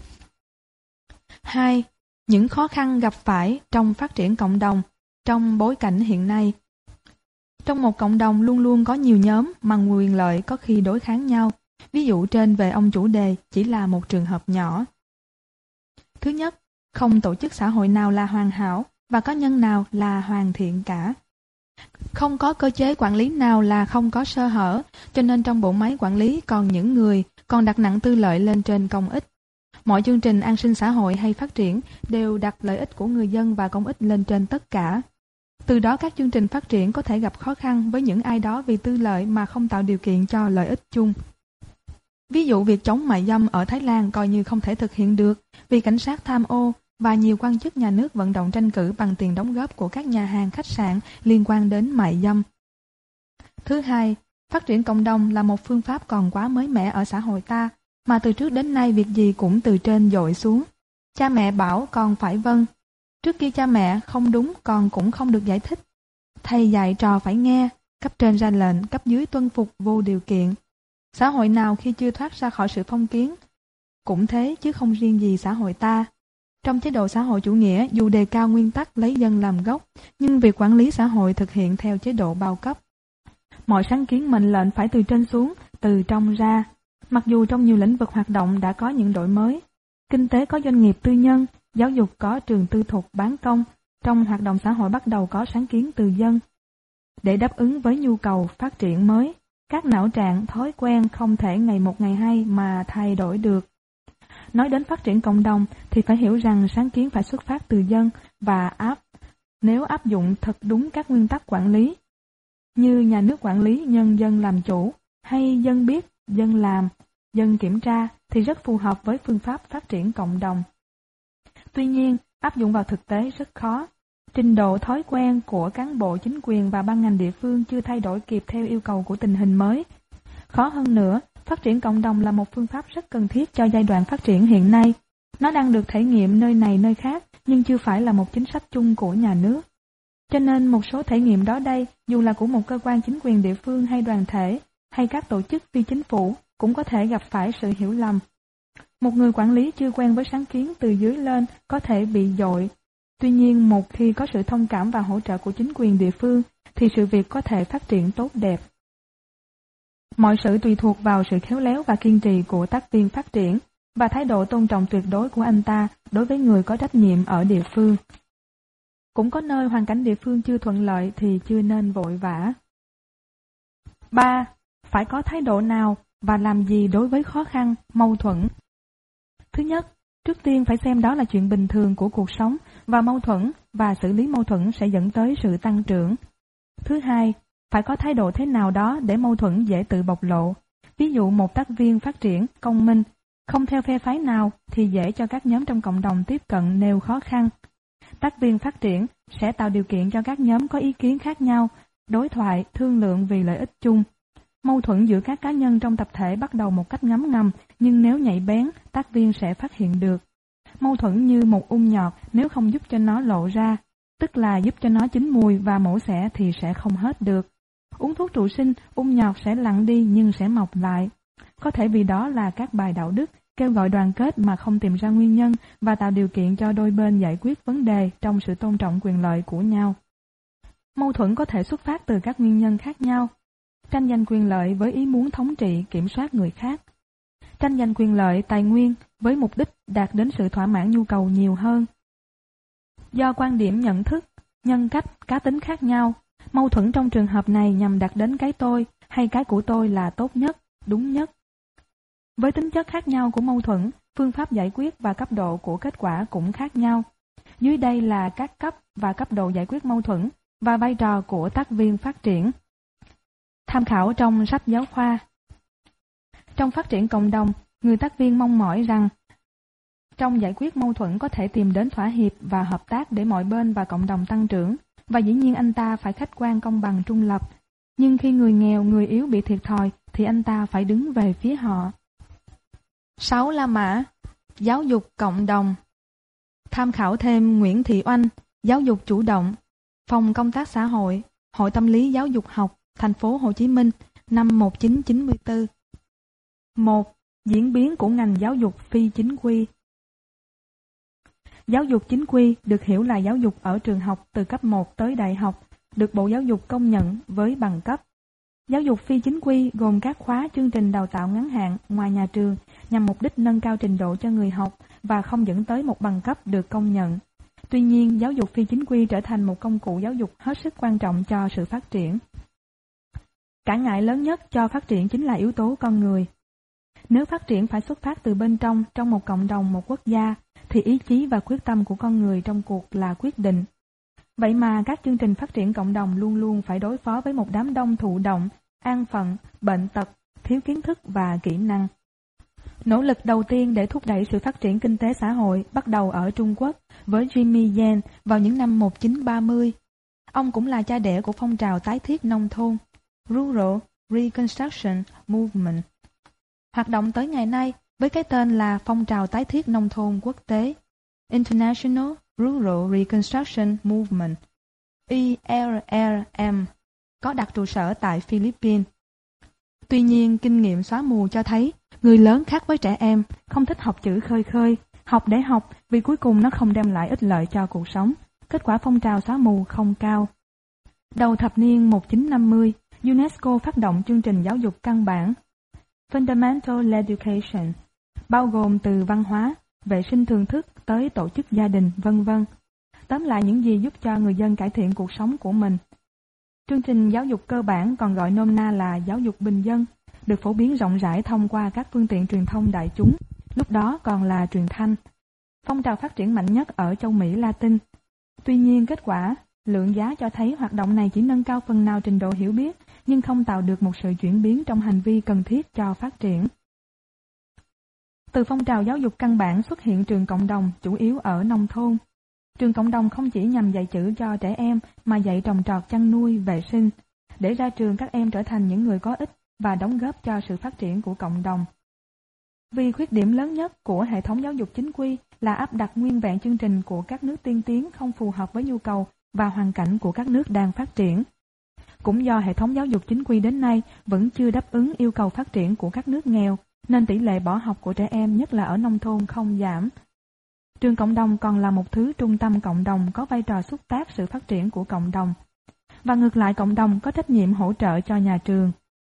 2. Những khó khăn gặp phải trong phát triển cộng đồng trong bối cảnh hiện nay. Trong một cộng đồng luôn luôn có nhiều nhóm mà quyền lợi có khi đối kháng nhau. Ví dụ trên về ông chủ đề chỉ là một trường hợp nhỏ. Thứ nhất, không tổ chức xã hội nào là hoàn hảo và có nhân nào là hoàn thiện cả. Không có cơ chế quản lý nào là không có sơ hở, cho nên trong bộ máy quản lý còn những người còn đặt nặng tư lợi lên trên công ích. Mọi chương trình an sinh xã hội hay phát triển đều đặt lợi ích của người dân và công ích lên trên tất cả. Từ đó các chương trình phát triển có thể gặp khó khăn với những ai đó vì tư lợi mà không tạo điều kiện cho lợi ích chung. Ví dụ việc chống mại dâm ở Thái Lan coi như không thể thực hiện được vì cảnh sát tham ô và nhiều quan chức nhà nước vận động tranh cử bằng tiền đóng góp của các nhà hàng khách sạn liên quan đến mại dâm. Thứ hai, phát triển cộng đồng là một phương pháp còn quá mới mẻ ở xã hội ta, mà từ trước đến nay việc gì cũng từ trên dội xuống. Cha mẹ bảo con phải vâng. Trước kia cha mẹ không đúng con cũng không được giải thích. Thầy dạy trò phải nghe, cấp trên ra lệnh, cấp dưới tuân phục vô điều kiện. Xã hội nào khi chưa thoát ra khỏi sự phong kiến cũng thế, chứ không riêng gì xã hội ta. Trong chế độ xã hội chủ nghĩa, dù đề cao nguyên tắc lấy dân làm gốc, nhưng việc quản lý xã hội thực hiện theo chế độ bao cấp. Mọi sáng kiến mệnh lệnh phải từ trên xuống, từ trong ra. Mặc dù trong nhiều lĩnh vực hoạt động đã có những đổi mới, kinh tế có doanh nghiệp tư nhân, giáo dục có trường tư thục bán công, trong hoạt động xã hội bắt đầu có sáng kiến từ dân. Để đáp ứng với nhu cầu phát triển mới, các não trạng, thói quen không thể ngày một ngày hai mà thay đổi được. Nói đến phát triển cộng đồng thì phải hiểu rằng sáng kiến phải xuất phát từ dân và nếu áp dụng thật đúng các nguyên tắc quản lý, như nhà nước quản lý nhân dân làm chủ, hay dân biết, dân làm, dân kiểm tra thì rất phù hợp với phương pháp phát triển cộng đồng. Tuy nhiên, áp dụng vào thực tế rất khó. Trình độ thói quen của cán bộ chính quyền và ban ngành địa phương chưa thay đổi kịp theo yêu cầu của tình hình mới. Khó hơn nữa, phát triển cộng đồng là một phương pháp rất cần thiết cho giai đoạn phát triển hiện nay. Nó đang được thể nghiệm nơi này nơi khác, nhưng chưa phải là một chính sách chung của nhà nước. Cho nên một số thể nghiệm đó đây, dù là của một cơ quan chính quyền địa phương hay đoàn thể, hay các tổ chức phi chính phủ, cũng có thể gặp phải sự hiểu lầm. Một người quản lý chưa quen với sáng kiến từ dưới lên có thể bị dội. Tuy nhiên, một khi có sự thông cảm và hỗ trợ của chính quyền địa phương, thì sự việc có thể phát triển tốt đẹp. Mọi sự tùy thuộc vào sự khéo léo và kiên trì của tác viên phát triển, và thái độ tôn trọng tuyệt đối của anh ta đối với người có trách nhiệm ở địa phương. Cũng có nơi hoàn cảnh địa phương chưa thuận lợi thì chưa nên vội vã. 3. Phải có thái độ nào và làm gì đối với khó khăn, mâu thuẫn? Thứ nhất, trước tiên phải xem đó là chuyện bình thường của cuộc sống và mâu thuẫn, và xử lý mâu thuẫn sẽ dẫn tới sự tăng trưởng. Thứ hai, phải có thái độ thế nào đó để mâu thuẫn dễ tự bộc lộ. Ví dụ một tác viên phát triển, công minh, không theo phe phái nào thì dễ cho các nhóm trong cộng đồng tiếp cận nêu khó khăn. Tác viên phát triển sẽ tạo điều kiện cho các nhóm có ý kiến khác nhau, đối thoại, thương lượng vì lợi ích chung. Mâu thuẫn giữa các cá nhân trong tập thể bắt đầu một cách ngấm ngầm, nhưng nếu nhạy bén, tác viên sẽ phát hiện được. Mâu thuẫn như một nhọt, nếu không giúp cho nó lộ ra, tức là giúp cho nó chín mùi và mổ xẻ thì sẽ không hết được. Uống thuốc trụ sinh, nhọt sẽ lặng đi nhưng sẽ mọc lại. Có thể vì đó là các bài đạo đức, kêu gọi đoàn kết mà không tìm ra nguyên nhân và tạo điều kiện cho đôi bên giải quyết vấn đề trong sự tôn trọng quyền lợi của nhau. Mâu thuẫn có thể xuất phát từ các nguyên nhân khác nhau. Tranh giành quyền lợi với ý muốn thống trị, kiểm soát người khác. Tranh giành quyền lợi, tài nguyên với mục đích đạt đến sự thỏa mãn nhu cầu nhiều hơn. Do quan điểm nhận thức, nhân cách, cá tính khác nhau, mâu thuẫn trong trường hợp này nhằm đạt đến cái tôi hay cái của tôi là tốt nhất, đúng nhất. Với tính chất khác nhau của mâu thuẫn, phương pháp giải quyết và cấp độ của kết quả cũng khác nhau. Dưới đây là các cấp và cấp độ giải quyết mâu thuẫn và vai trò của tác viên phát triển. Tham khảo trong sách giáo khoa. Trong phát triển cộng đồng, người tác viên mong mỏi rằng trong giải quyết mâu thuẫn có thể tìm đến thỏa hiệp và hợp tác để mọi bên và cộng đồng tăng trưởng, và dĩ nhiên anh ta phải khách quan, công bằng, trung lập. Nhưng khi người nghèo, người yếu bị thiệt thòi thì anh ta phải đứng về phía họ. 6 La Mã, giáo dục cộng đồng. Tham khảo thêm Nguyễn Thị Oanh, giáo dục chủ động, phòng công tác xã hội, Hội tâm lý giáo dục học, thành phố Hồ Chí Minh, năm 1994. 1. Diễn biến của ngành giáo dục phi chính quy. Giáo dục chính quy được hiểu là giáo dục ở trường học từ cấp 1 tới đại học, được Bộ Giáo dục công nhận với bằng cấp. Giáo dục phi chính quy gồm các khóa chương trình đào tạo ngắn hạn ngoài nhà trường nhằm mục đích nâng cao trình độ cho người học và không dẫn tới một bằng cấp được công nhận. Tuy nhiên, giáo dục phi chính quy trở thành một công cụ giáo dục hết sức quan trọng cho sự phát triển. Trở ngại lớn nhất cho phát triển chính là yếu tố con người. Nếu phát triển phải xuất phát từ bên trong một cộng đồng, một quốc gia, thì ý chí và quyết tâm của con người trong cuộc là quyết định. Vậy mà các chương trình phát triển cộng đồng luôn luôn phải đối phó với một đám đông thụ động, an phận, bệnh tật, thiếu kiến thức và kỹ năng. Nỗ lực đầu tiên để thúc đẩy sự phát triển kinh tế xã hội bắt đầu ở Trung Quốc với Jimmy Yan vào những năm 1930. Ông cũng là cha đẻ của phong trào tái thiết nông thôn, Rural Reconstruction Movement, hoạt động tới ngày nay với cái tên là phong trào tái thiết nông thôn quốc tế, International Rural Reconstruction Movement, IRRM, có đặt trụ sở tại Philippines. Tuy nhiên, kinh nghiệm xóa mù cho thấy người lớn khác với trẻ em, không thích học chữ khơi khơi, học để học vì cuối cùng nó không đem lại ích lợi cho cuộc sống. Kết quả phong trào xóa mù không cao. Đầu thập niên 1950, UNESCO phát động chương trình giáo dục căn bản Fundamental Education, bao gồm từ văn hóa, vệ sinh thường thức tới tổ chức gia đình, v.v. Tóm lại những gì giúp cho người dân cải thiện cuộc sống của mình. Chương trình giáo dục cơ bản còn gọi nôm na là giáo dục bình dân, được phổ biến rộng rãi thông qua các phương tiện truyền thông đại chúng, lúc đó còn là truyền thanh. Phong trào phát triển mạnh nhất ở châu Mỹ Latin. Tuy nhiên kết quả, lượng giá cho thấy hoạt động này chỉ nâng cao phần nào trình độ hiểu biết, nhưng không tạo được một sự chuyển biến trong hành vi cần thiết cho phát triển. Từ phong trào giáo dục căn bản xuất hiện trường cộng đồng chủ yếu ở nông thôn. Trường cộng đồng không chỉ nhằm dạy chữ cho trẻ em mà dạy trồng trọt, chăn nuôi, vệ sinh, để ra trường các em trở thành những người có ích và đóng góp cho sự phát triển của cộng đồng. Vì khuyết điểm lớn nhất của hệ thống giáo dục chính quy là áp đặt nguyên vẹn chương trình của các nước tiên tiến không phù hợp với nhu cầu và hoàn cảnh của các nước đang phát triển. Cũng do hệ thống giáo dục chính quy đến nay vẫn chưa đáp ứng yêu cầu phát triển của các nước nghèo, nên tỷ lệ bỏ học của trẻ em nhất là ở nông thôn không giảm. Trường cộng đồng còn là một thứ trung tâm cộng đồng có vai trò xúc tác sự phát triển của cộng đồng. Và ngược lại cộng đồng có trách nhiệm hỗ trợ cho nhà trường.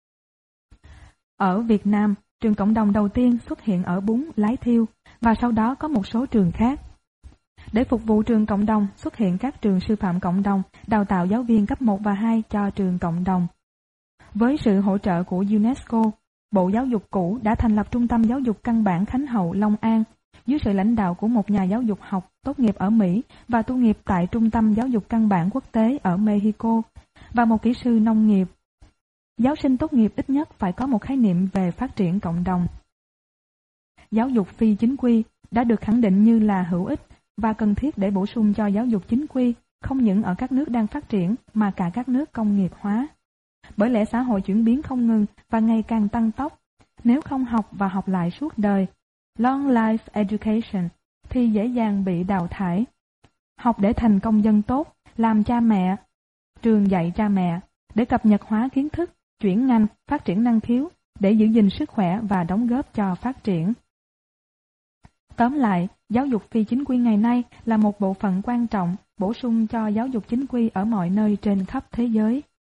Ở Việt Nam, trường cộng đồng đầu tiên xuất hiện ở Bún, Lái Thiêu và sau đó có một số trường khác. Để phục vụ trường cộng đồng, xuất hiện các trường sư phạm cộng đồng, đào tạo giáo viên cấp 1 và 2 cho trường cộng đồng. Với sự hỗ trợ của UNESCO, Bộ Giáo dục cũ đã thành lập Trung tâm Giáo dục Căn bản Khánh Hậu Long An, dưới sự lãnh đạo của một nhà giáo dục học tốt nghiệp ở Mỹ và tu nghiệp tại Trung tâm Giáo dục Căn bản Quốc tế ở Mexico, và một kỹ sư nông nghiệp. Giáo sinh tốt nghiệp ít nhất phải có một khái niệm về phát triển cộng đồng. Giáo dục phi chính quy đã được khẳng định như là hữu ích và cần thiết để bổ sung cho giáo dục chính quy, không những ở các nước đang phát triển mà cả các nước công nghiệp hóa. Bởi lẽ xã hội chuyển biến không ngừng và ngày càng tăng tốc, nếu không học và học lại suốt đời, long life education, thì dễ dàng bị đào thải. Học để thành công dân tốt, làm cha mẹ, trường dạy cha mẹ, để cập nhật hóa kiến thức, chuyển ngành, phát triển năng khiếu, để giữ gìn sức khỏe và đóng góp cho phát triển. Tóm lại, giáo dục phi chính quy ngày nay là một bộ phận quan trọng bổ sung cho giáo dục chính quy ở mọi nơi trên khắp thế giới.